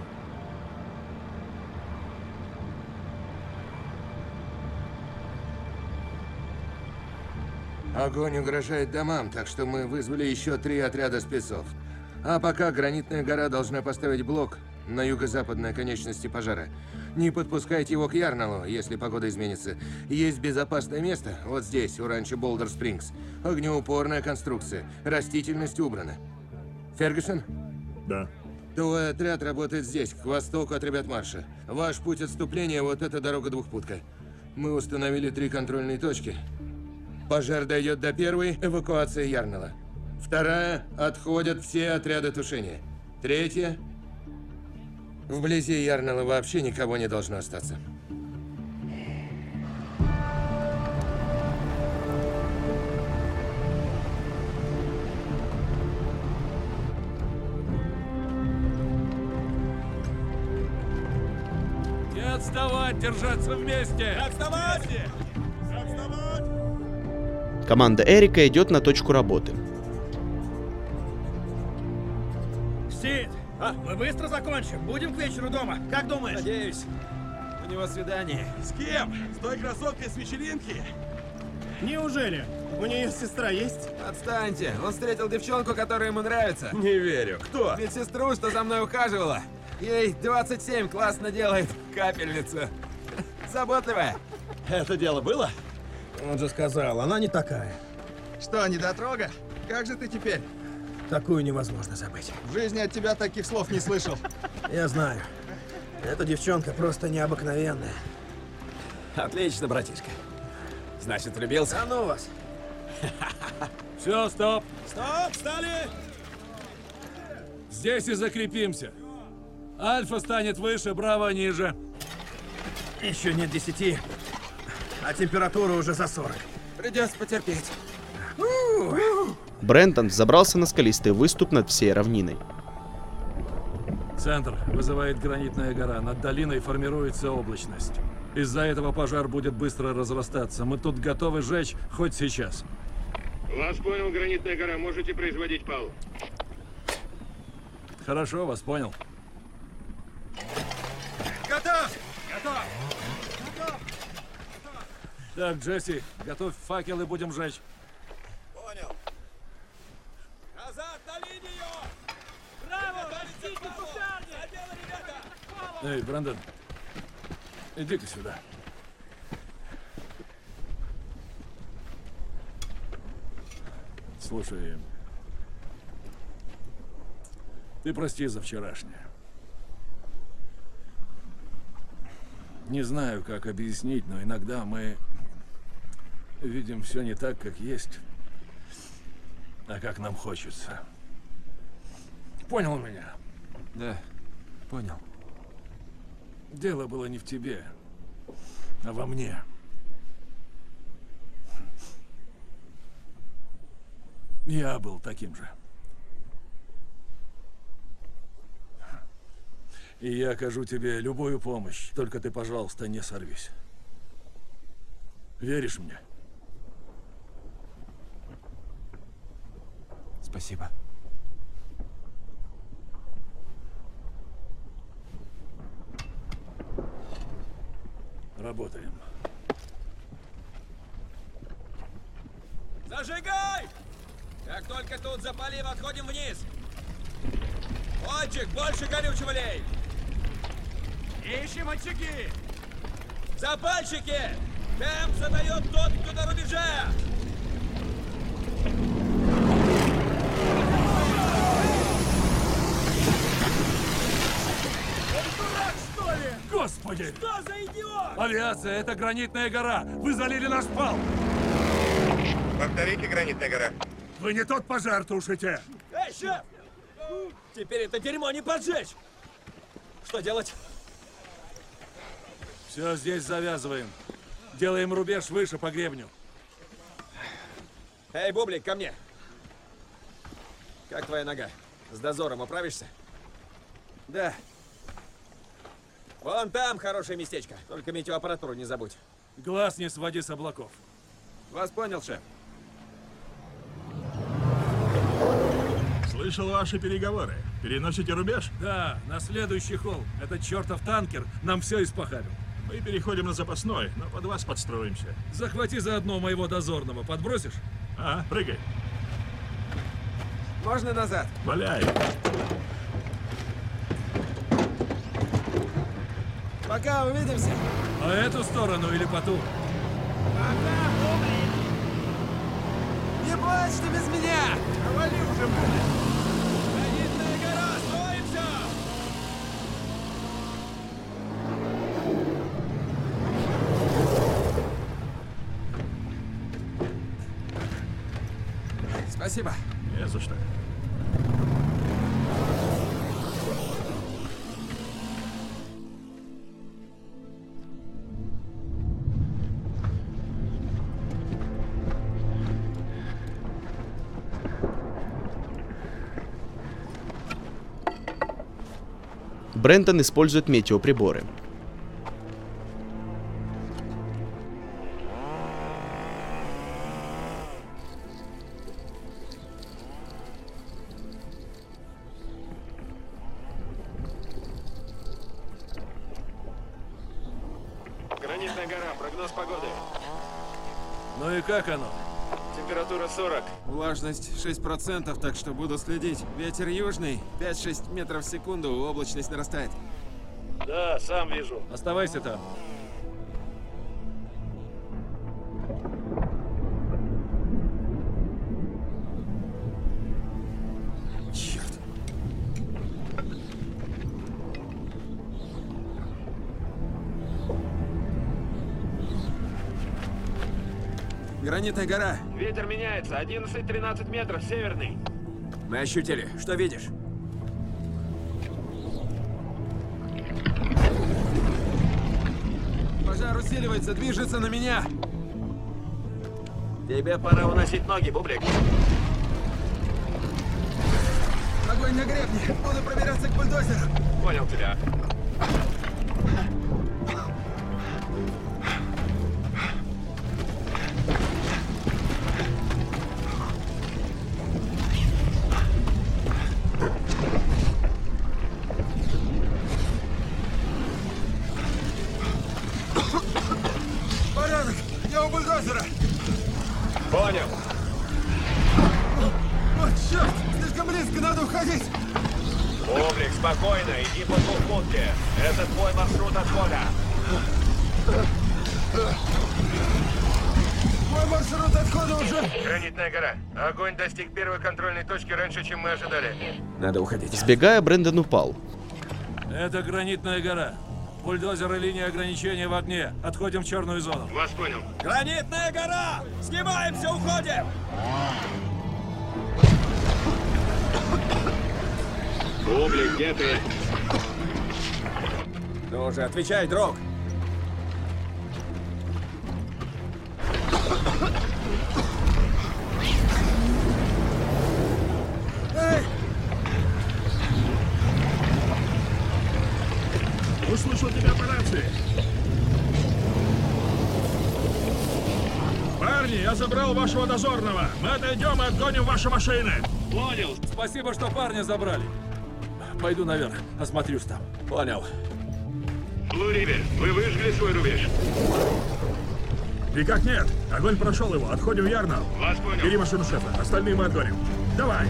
Огонь угрожает домам, так что мы вызвали еще три отряда спецов. А пока Гранитная гора должна поставить блок на юго-западной конечности пожара. Не подпускайте его к Ярналу, если погода изменится. Есть безопасное место, вот здесь, у ранчо Болдер Спрингс. Огнеупорная конструкция, растительность убрана. Фергюсон? Да. Твой отряд работает здесь, к востоку от ребят марша. Ваш путь отступления – вот эта дорога-двухпутка. Мы установили три контрольные точки. Пожар дойдет до первой – эвакуация Ярнала. Вторая – отходят все отряды тушения. Третья – вблизи Ярнала вообще никого не должно остаться. Не отставать, держаться вместе! Не отставать! Не отставать! Команда Эрика идет на точку работы. Стит, а? Мы быстро закончим. Будем к вечеру дома. Как думаешь? Надеюсь. У него свидание. С кем? С той красоткой с вечеринки? Неужели? У нее сестра есть? Отстаньте, он встретил девчонку, которая ему нравится. Не верю. Кто? Медсестру, что за мной ухаживала. Ей двадцать семь, классно делает капельницу. Заботливая. Это дело было? Он же сказал, она не такая. Что, недотрога? Как же ты теперь? Такую невозможно забыть. В жизни от тебя таких слов не слышал. Я знаю. Эта девчонка просто необыкновенная. Отлично, братишка. Значит, влюбился? А ну вас. Все, стоп. Стоп, встали! Здесь и закрепимся. Альфа станет выше, Браво ниже. Еще нет десяти, а температура уже за сорок. Придется потерпеть. Брэндон взобрался на скалистый выступ над всей равниной. Центр вызывает гранитная гора. Над долиной формируется облачность. Из-за этого пожар будет быстро разрастаться. Мы тут готовы сжечь хоть сейчас. Вас понял, гранитная гора. Можете производить пал. Хорошо, вас понял. Готов! Готов! Готов! Так, Джесси, готовь факел и будем сжечь. Понял. Назад на линию! Браво! Растите кустарник! За дело, ребята! Эй, Брэндон, иди-ка сюда. Слушай, ты прости за вчерашнее. Не знаю, как объяснить, но иногда мы видим все не так, как есть, а как нам хочется. Понял меня? Да, понял. Дело было не в тебе, а во мне. Я был таким же. И я окажу тебе любую помощь, только ты, пожалуйста, не сорвись. Веришь мне? Спасибо. Работаем. Зажигай! Как только тут запалим, отходим вниз. Отчик, больше горючего лей! Ищем очаги! Запальщики! Темп задает тот, кто на рубеже! Господи! Что за идиот? Авиация, это гранитная гора! Вы залили наш пал! Повторите, гранитная гора. Вы не тот пожар тушите! Эй, шеф! Теперь это дерьмо не поджечь! Что делать? Все здесь завязываем. Делаем рубеж выше по гребню. Эй, Бублик, ко мне. Как твоя нога? С дозором управишься? Да. Вон там хорошее местечко. Только метеоаппаратуру не забудь. Глаз не своди с облаков. Вас понял, шеф. Слышал ваши переговоры. Переносите рубеж? Да, на следующий холм. Этот чертов танкер нам все испохабил. Мы переходим на запасной, но под вас подстроимся. Захвати заодно моего дозорного. Подбросишь? А, прыгай. Можно назад? Валяй. Пока, увидимся. По эту сторону или по ту? Пока, Бублик. Не плачь ты без меня! Вали уже, Бублик! Гранитная гора, строимся! Спасибо. Не за что. Брэндон использует метеоприборы. Гранитная гора, прогноз погоды. Ну и как оно? Температура сорок. Влажность шесть процентов, так что буду следить. Ветер южный, пять-шесть метров в секунду, облачность нарастает. Да, сам вижу. Оставайся там. Черт. Гранитная гора. Ветер меняется. одиннадцать-тринадцать метров, северный. Мы ощутили. Что видишь? Пожар усиливается, движется на меня. Тебе пора уносить ноги, Бублик. Огонь на гребне. Буду пробираться к бульдозеру. Понял тебя. Порядок. Я у бульдозера. Понял. О, черт! Слишком близко, надо уходить. Бублик, спокойно, иди по двухмутке. Это твой маршрут отхода. Мой маршрут отхода уже... Гранитная гора. Огонь достиг первой контрольной точки раньше, чем мы ожидали. Надо уходить. Сбегая, Брэндон упал. Это Гранитная гора. Бульдозер и линия ограничения в огне. Отходим в черную зону. Вас понял. Гранитная гора! Снимаемся, уходим! Бублик, где ты? Ну же, отвечай, друг. Эй! Услышал тебя по рации. Парни, я забрал вашего дозорного. Мы отойдем и отгоним ваши машины. Понял. Спасибо, что парня забрали. Пойду наверх, осмотрюсь там. Понял. Блу Ривер, вы выжгли свой рубеж? Никак нет. Огонь прошел его. Отходим в Ярнал. Вас понял. Бери машину шефа. Остальные мы отгоним. Давай.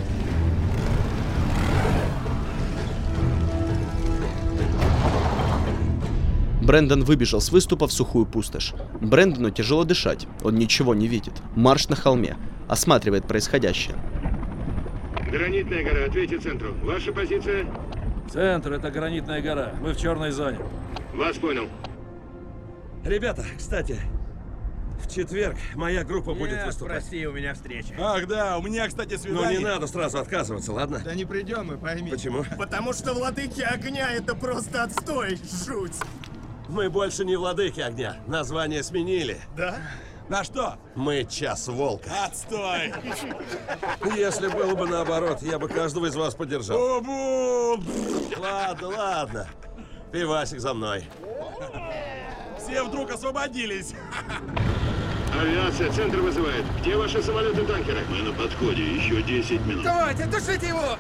Брэндон выбежал с выступа в сухую пустошь. Брэндону тяжело дышать, он ничего не видит. Марш на холме, осматривает происходящее. Гранитная гора, ответьте центру. Ваша позиция? Центр — это Гранитная гора. Мы в черной зоне. Вас понял. Ребята, кстати, в четверг моя группа будет Нет, выступать. прости, у меня встреча. Ах да, у меня, кстати, свидание. Ну не надо сразу отказываться, ладно? Да не придем мы, пойми. Почему? Потому что владыки огня — это просто отстой, жуть. Мы больше не владыки огня. Название сменили. Да? На что? Мы час волка. Отстой! Если было бы наоборот, я бы каждого из вас поддержал. Бу-бу! Ладно, ладно. Пивасик за мной. Все вдруг освободились. Авиация, центр вызывает. Где ваши самолеты-танкеры? Мы на подходе, еще десять минут. Давайте, душите его!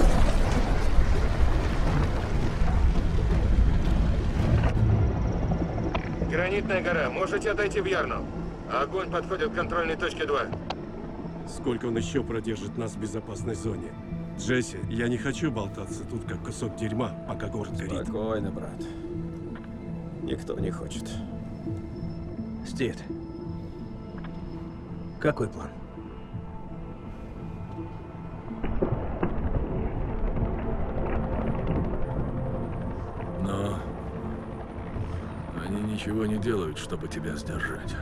Гранитная гора, можете отойти в Ярнал. Огонь подходит к контрольной точке два. Сколько он еще продержит нас в безопасной зоне? Джесси, я не хочу болтаться тут, как кусок дерьма, пока город горит. Спокойно, брат. Никто не хочет. Стит, какой план? Но они ничего не делают, чтобы тебя сдержать.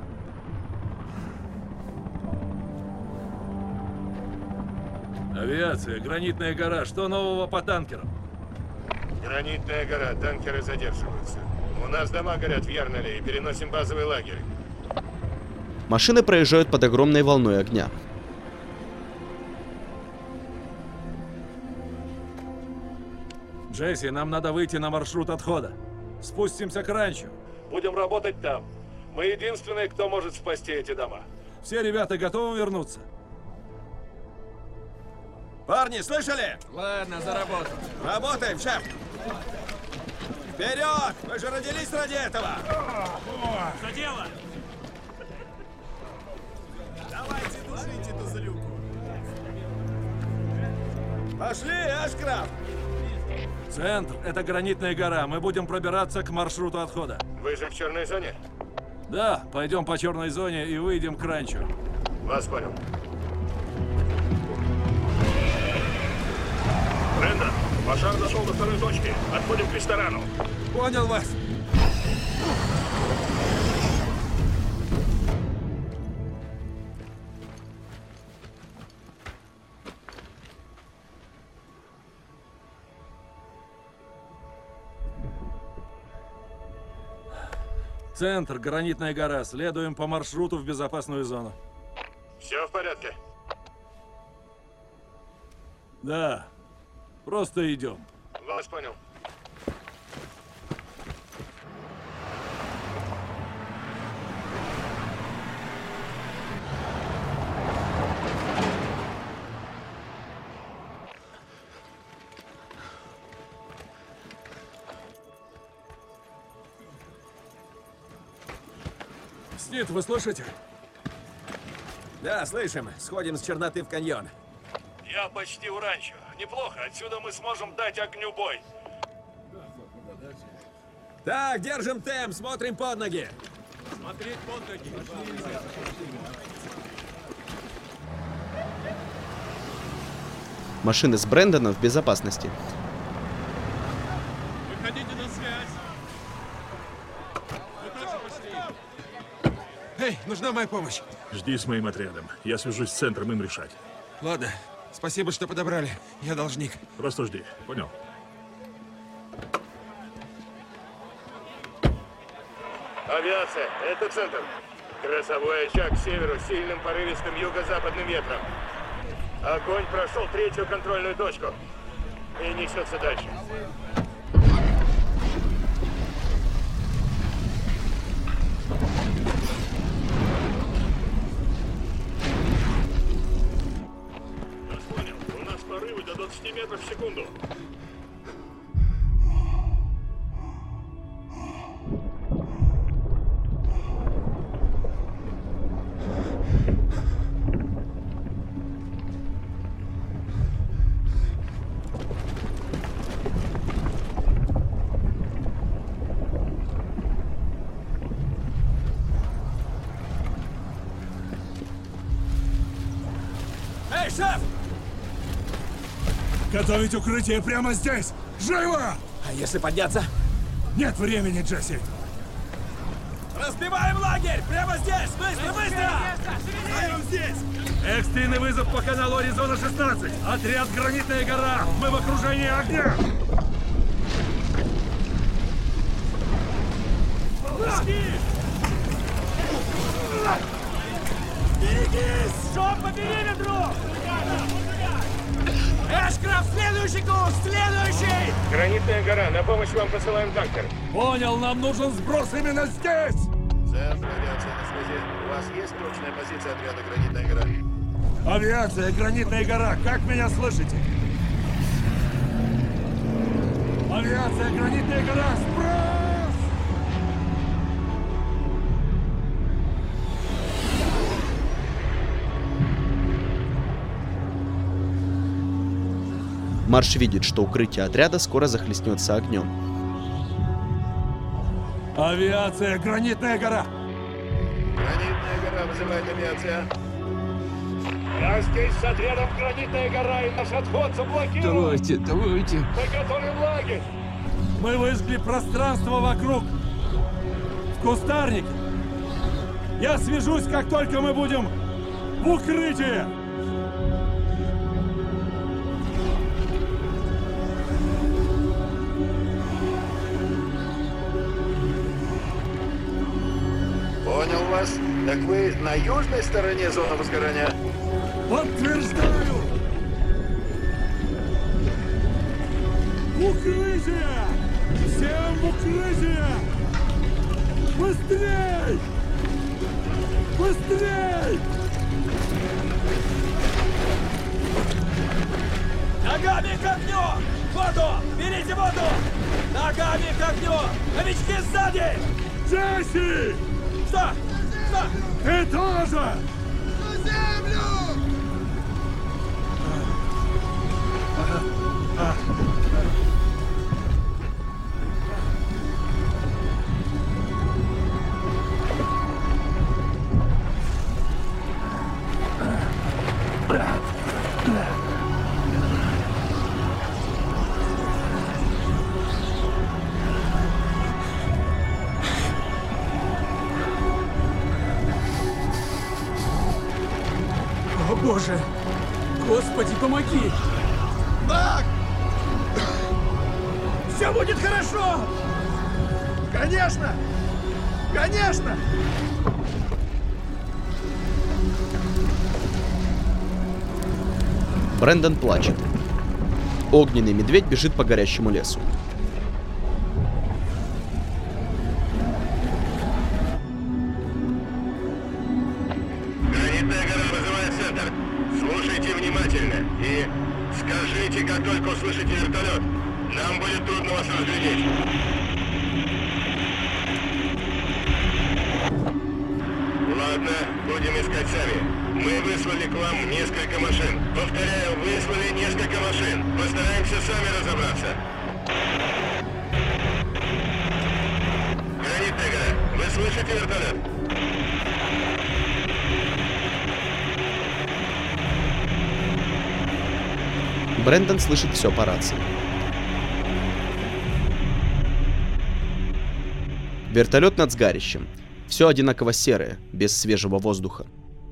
Авиация, Гранитная гора, что нового по танкерам? Гранитная гора, танкеры задерживаются. У нас дома горят в Ярнале и переносим базовый лагерь. Машины проезжают под огромной волной огня. Джесси, нам надо выйти на маршрут отхода. Спустимся к ранчо. Будем работать там. Мы единственные, кто может спасти эти дома. Все ребята готовы вернуться? Парни, слышали? Ладно, за работу. Работаем, шеф! Вперед! Вы же родились ради этого! За дело! Давайте душите эту злюку. Пошли, Ашкраф! Центр — это гранитная гора. Мы будем пробираться к маршруту отхода. Вы же в черной зоне? Да, пойдем по черной зоне и выйдем к ранчо. Вас понял. Брэндон, пожар дошел до второй точки. Отходим к ресторану. Понял вас. Центр, гранитная гора. Следуем по маршруту в безопасную зону. Все в порядке? Да. Просто идем. Вас понял. Снит, вы слышите? Да, слышим. Сходим с черноты в каньон. Я почти у ранчо. Неплохо. Отсюда мы сможем дать огню бой. Так, держим темп, смотрим под ноги. Смотреть под ноги. Машины с Брэндоном в безопасности. Выходите на связь. Вы также пошли. Эй, нужна моя помощь. Жди с моим отрядом. Я свяжусь с центром, им решать. Ладно, спасибо, что подобрали. Я должник. Просто жди, понял? Авиация, это центр. Грозовой очаг к северу с сильным порывистым юго-западным ветром. Огонь прошел третью контрольную точку и несется дальше. Нас понял. У нас порывы до двадцати метров в секунду. Эй, шеф! Готовить укрытие прямо здесь! Живо! А если подняться? Нет времени, Джесси! Разбиваем лагерь! Прямо здесь! Быстро, быстро! Стоим здесь! Экстренный вызов по каналу Аризона шестнадцать. Отряд «Гранитная гора». Мы в окружении огня. Берегись! Стоп по периметру! Эшкрафт, следующий курс! Следующий! Гранитная гора, на помощь вам посылаем танкер. Понял, нам нужен сброс именно здесь! Центр авиации на связи. У вас есть точная позиция отряда «Гранитная гора»? Авиация, «Гранитная гора». Как меня слышите? Авиация, «Гранитная гора». Сброс! Марш видит, что укрытие отряда скоро захлестнется огнем. Авиация, «Гранитная гора». Гранитная гора вызывает авиация. Я здесь с отрядом «Гранитная гора», и наш отход заблокирован. Давайте, давайте. Мы готовим лагерь. Мы выжгли пространство вокруг. В кустарнике. Я свяжусь, как только мы будем в укрытии. Понял вас. Так вы на южной стороне зоны возгорания? Подтверждаю! Укрытие! Всем в укрытие! Быстрей! Быстрей! Ногами к огню! Воду! Берите воду! Ногами к огню! Новички сзади! Джесси! Что? Что? Ты тоже! На землю! О боже! Господи, помоги! Бак! Все будет хорошо! Конечно! Конечно! Брэндон плачет. Огненный медведь бежит по горящему лесу. Гранитная гора вызывает центр. Слушайте внимательно и скажите, как только услышите вертолет. Нам будет трудно вас разглядеть. Ладно, будем искать сами. Мы выслали к вам несколько машин. Повторяю, выслали несколько машин. Постараемся сами разобраться. Гранитная гора, вы слышите вертолет? Брэндон слышит все по рации. Вертолет над сгарищем. Все одинаково серое, без свежего воздуха.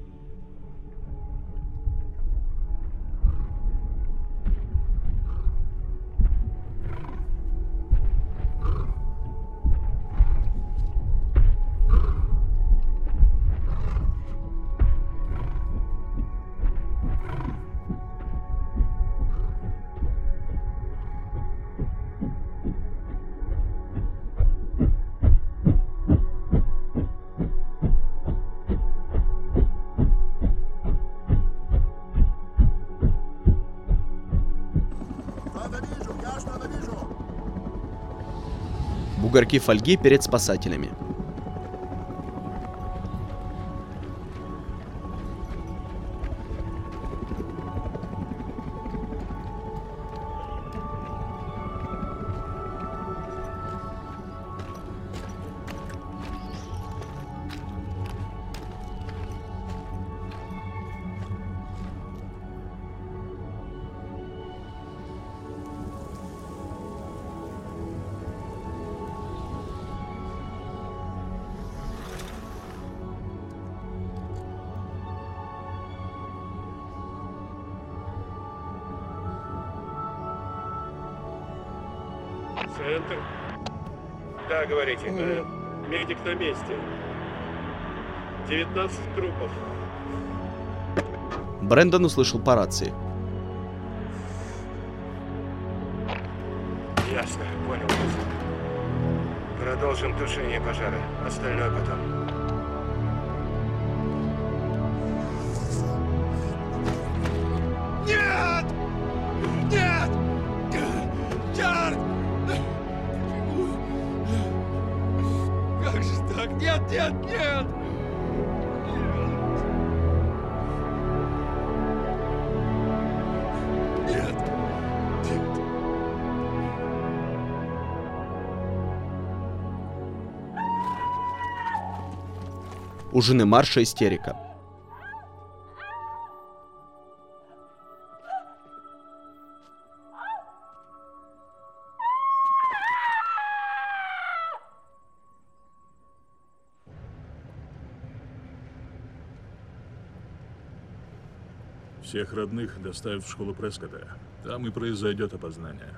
Бугорки фольги перед спасателями. Центр? Да, говорите. Э, медик на месте. девятнадцать трупов. Брэндон услышал по рации. Ясно, понял. Продолжим тушение пожара. Остальное потом. Нет! Нет! Черт! Как же так? Нет, нет, нет! Нет! Нет! У жены Марша истерика. Всех родных доставят в школу Прескотта. Там и произойдет опознание.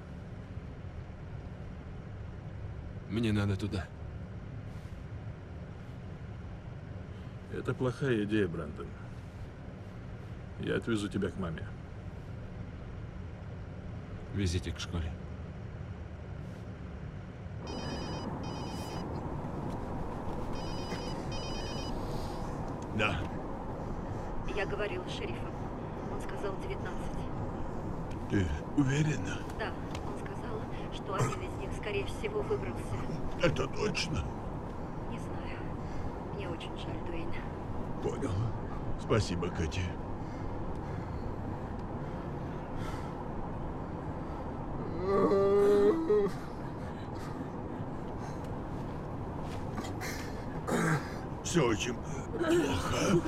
Мне надо туда. Это плохая идея, Брэндон. Я отвезу тебя к маме. Везите к школе. Да. Я говорила с шерифом. Он сказал девятнадцать. Ты уверена? Да, он сказал, что один из них, скорее всего, выбрался. Это точно? Не знаю. Мне очень жаль, Дуэйн. Понял. Спасибо, Кэти. Все очень плохо.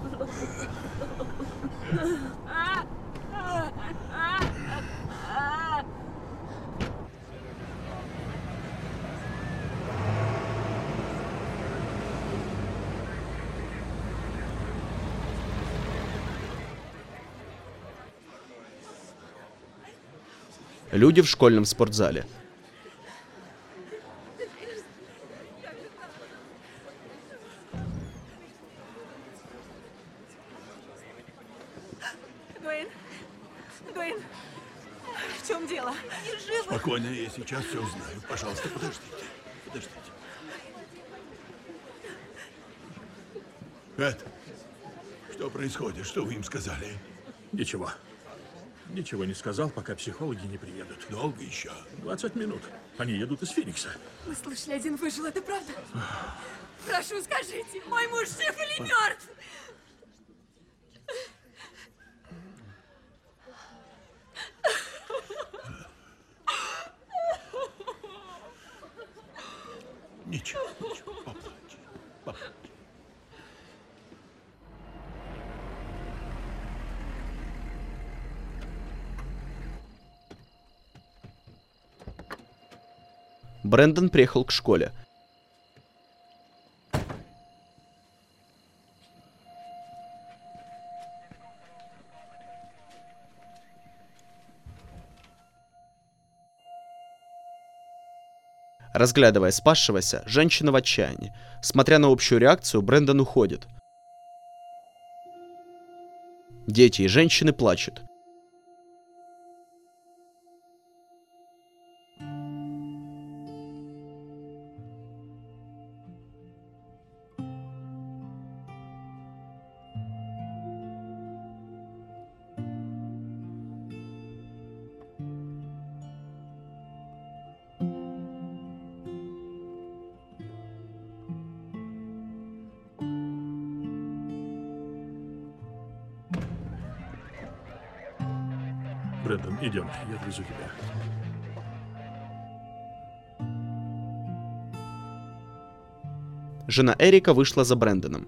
Люди в школьном спортзале. Дуэйн, Дуэйн, в чем дело? Не живы? Спокойно, я сейчас все узнаю. Пожалуйста, подождите. Подождите. Кэт, что происходит? Что вы им сказали? Ничего. Ничего не сказал, пока психологи не приедут. Долго еще? двадцать минут. Они едут из Феникса. Мы слышали, один выжил, это правда? Прошу, скажите, мой муж жив или мертв? Ничего, ничего, поплачь, поплачь. Брэндон приехал к школе. Разглядывая спасшегося, женщина в отчаянии. Смотря на общую реакцию, Брэндон уходит. Дети и женщины плачут. Брэндон, идем, я отвезу тебя. Жена Эрика вышла за Брэндоном.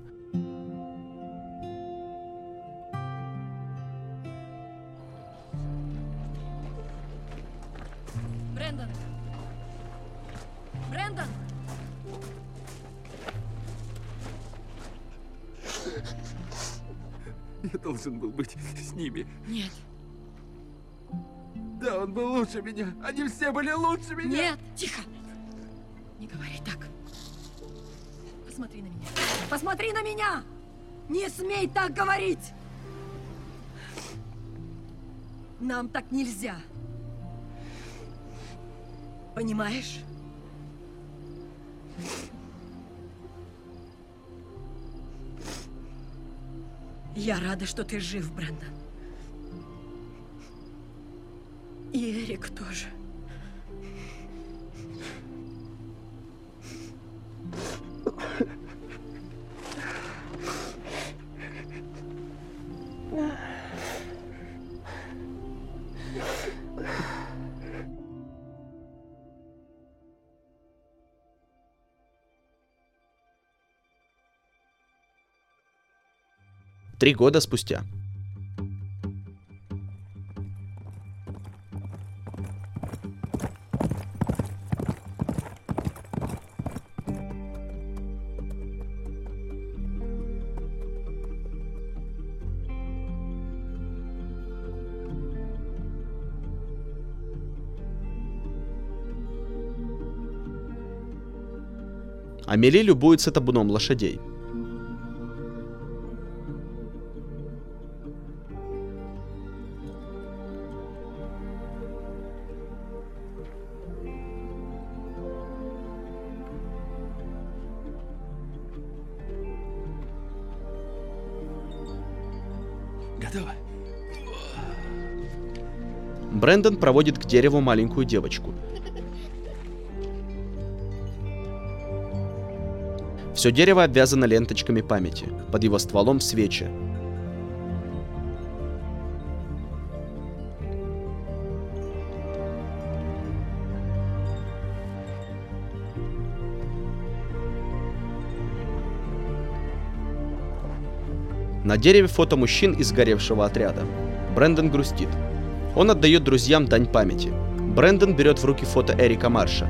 Брэндон! Брэндон! Я должен был быть с ними. Нет. Да, он был лучше меня. Они все были лучше меня. Нет, тихо. Не говори так. Посмотри на меня. Посмотри на меня! Не смей так говорить! Нам так нельзя. Понимаешь? Я рада, что ты жив, Брэндон. И Эрик тоже. Три года спустя. Амели любуется табуном лошадей. Готово. Брэндон проводит к дереву маленькую девочку. Все дерево обвязано ленточками памяти. Под его стволом свечи. На дереве фото мужчин из сгоревшего отряда. Брэндон грустит. Он отдает друзьям дань памяти. Брэндон берет в руки фото Эрика Марша.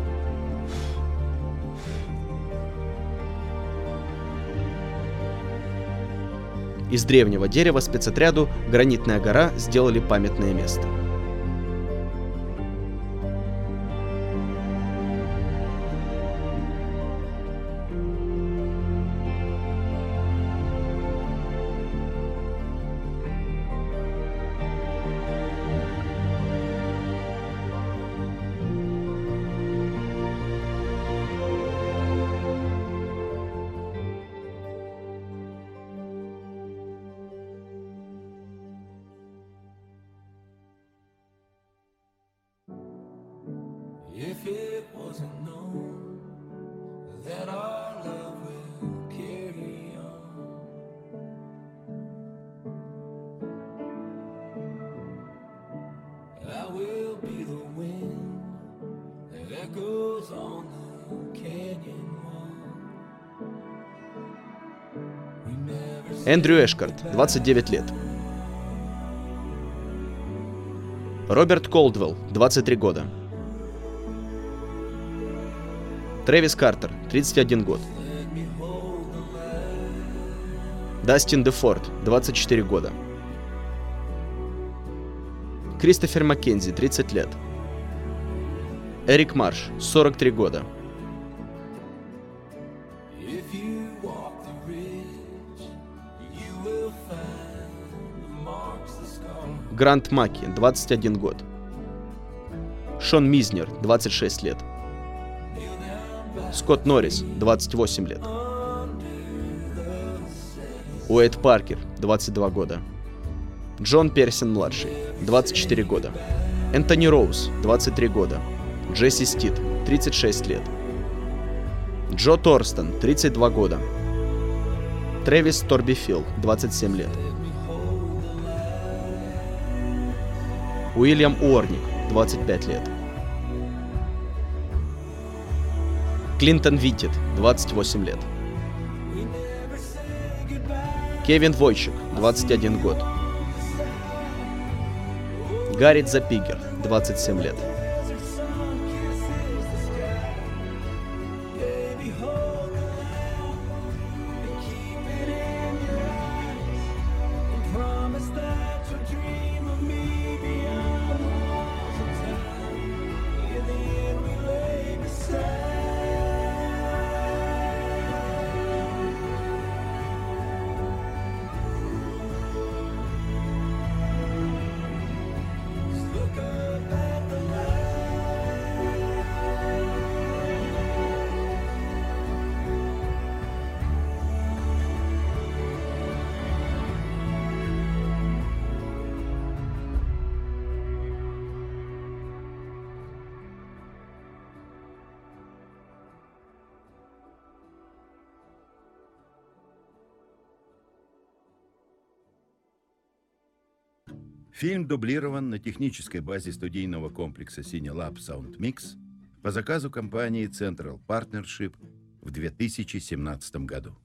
Из древнего дерева спецотряду «Гранитная гора» сделали памятное место. If it wasn't known that our love will carry on, I will be the wind that echoes on the canyon wall. We never Эндрю Эшкарт, двадцать девять лет. Роберт Колдвелл, двадцать три года. Трэвис Картер, тридцать один год. Дастин Дефорд, двадцать четыре года. Кристофер Маккензи, тридцать лет. Эрик Марш, сорок три года. Грант Маки, двадцать один год. Шон Мизнер, двадцать шесть лет. Скотт Норрис, двадцать восемь лет. Уэйд Паркер, двадцать два года. Джон Персин-младший, двадцать четыре года. Энтони Роуз, двадцать три года. Джесси Стит, тридцать шесть лет. Джо Торстон, тридцать два года. Трэвис Торбифилл, двадцать семь лет. Уильям Уорник, двадцать пять лет. Клинтон Виттит, двадцать восемь лет. Кевин Войчик, двадцать один год. Гарри Запигер, двадцать семь лет. Фильм дублирован на технической базе студийного комплекса Cinelab SoundMix по заказу компании Central Partnership в две тысячи семнадцатом году.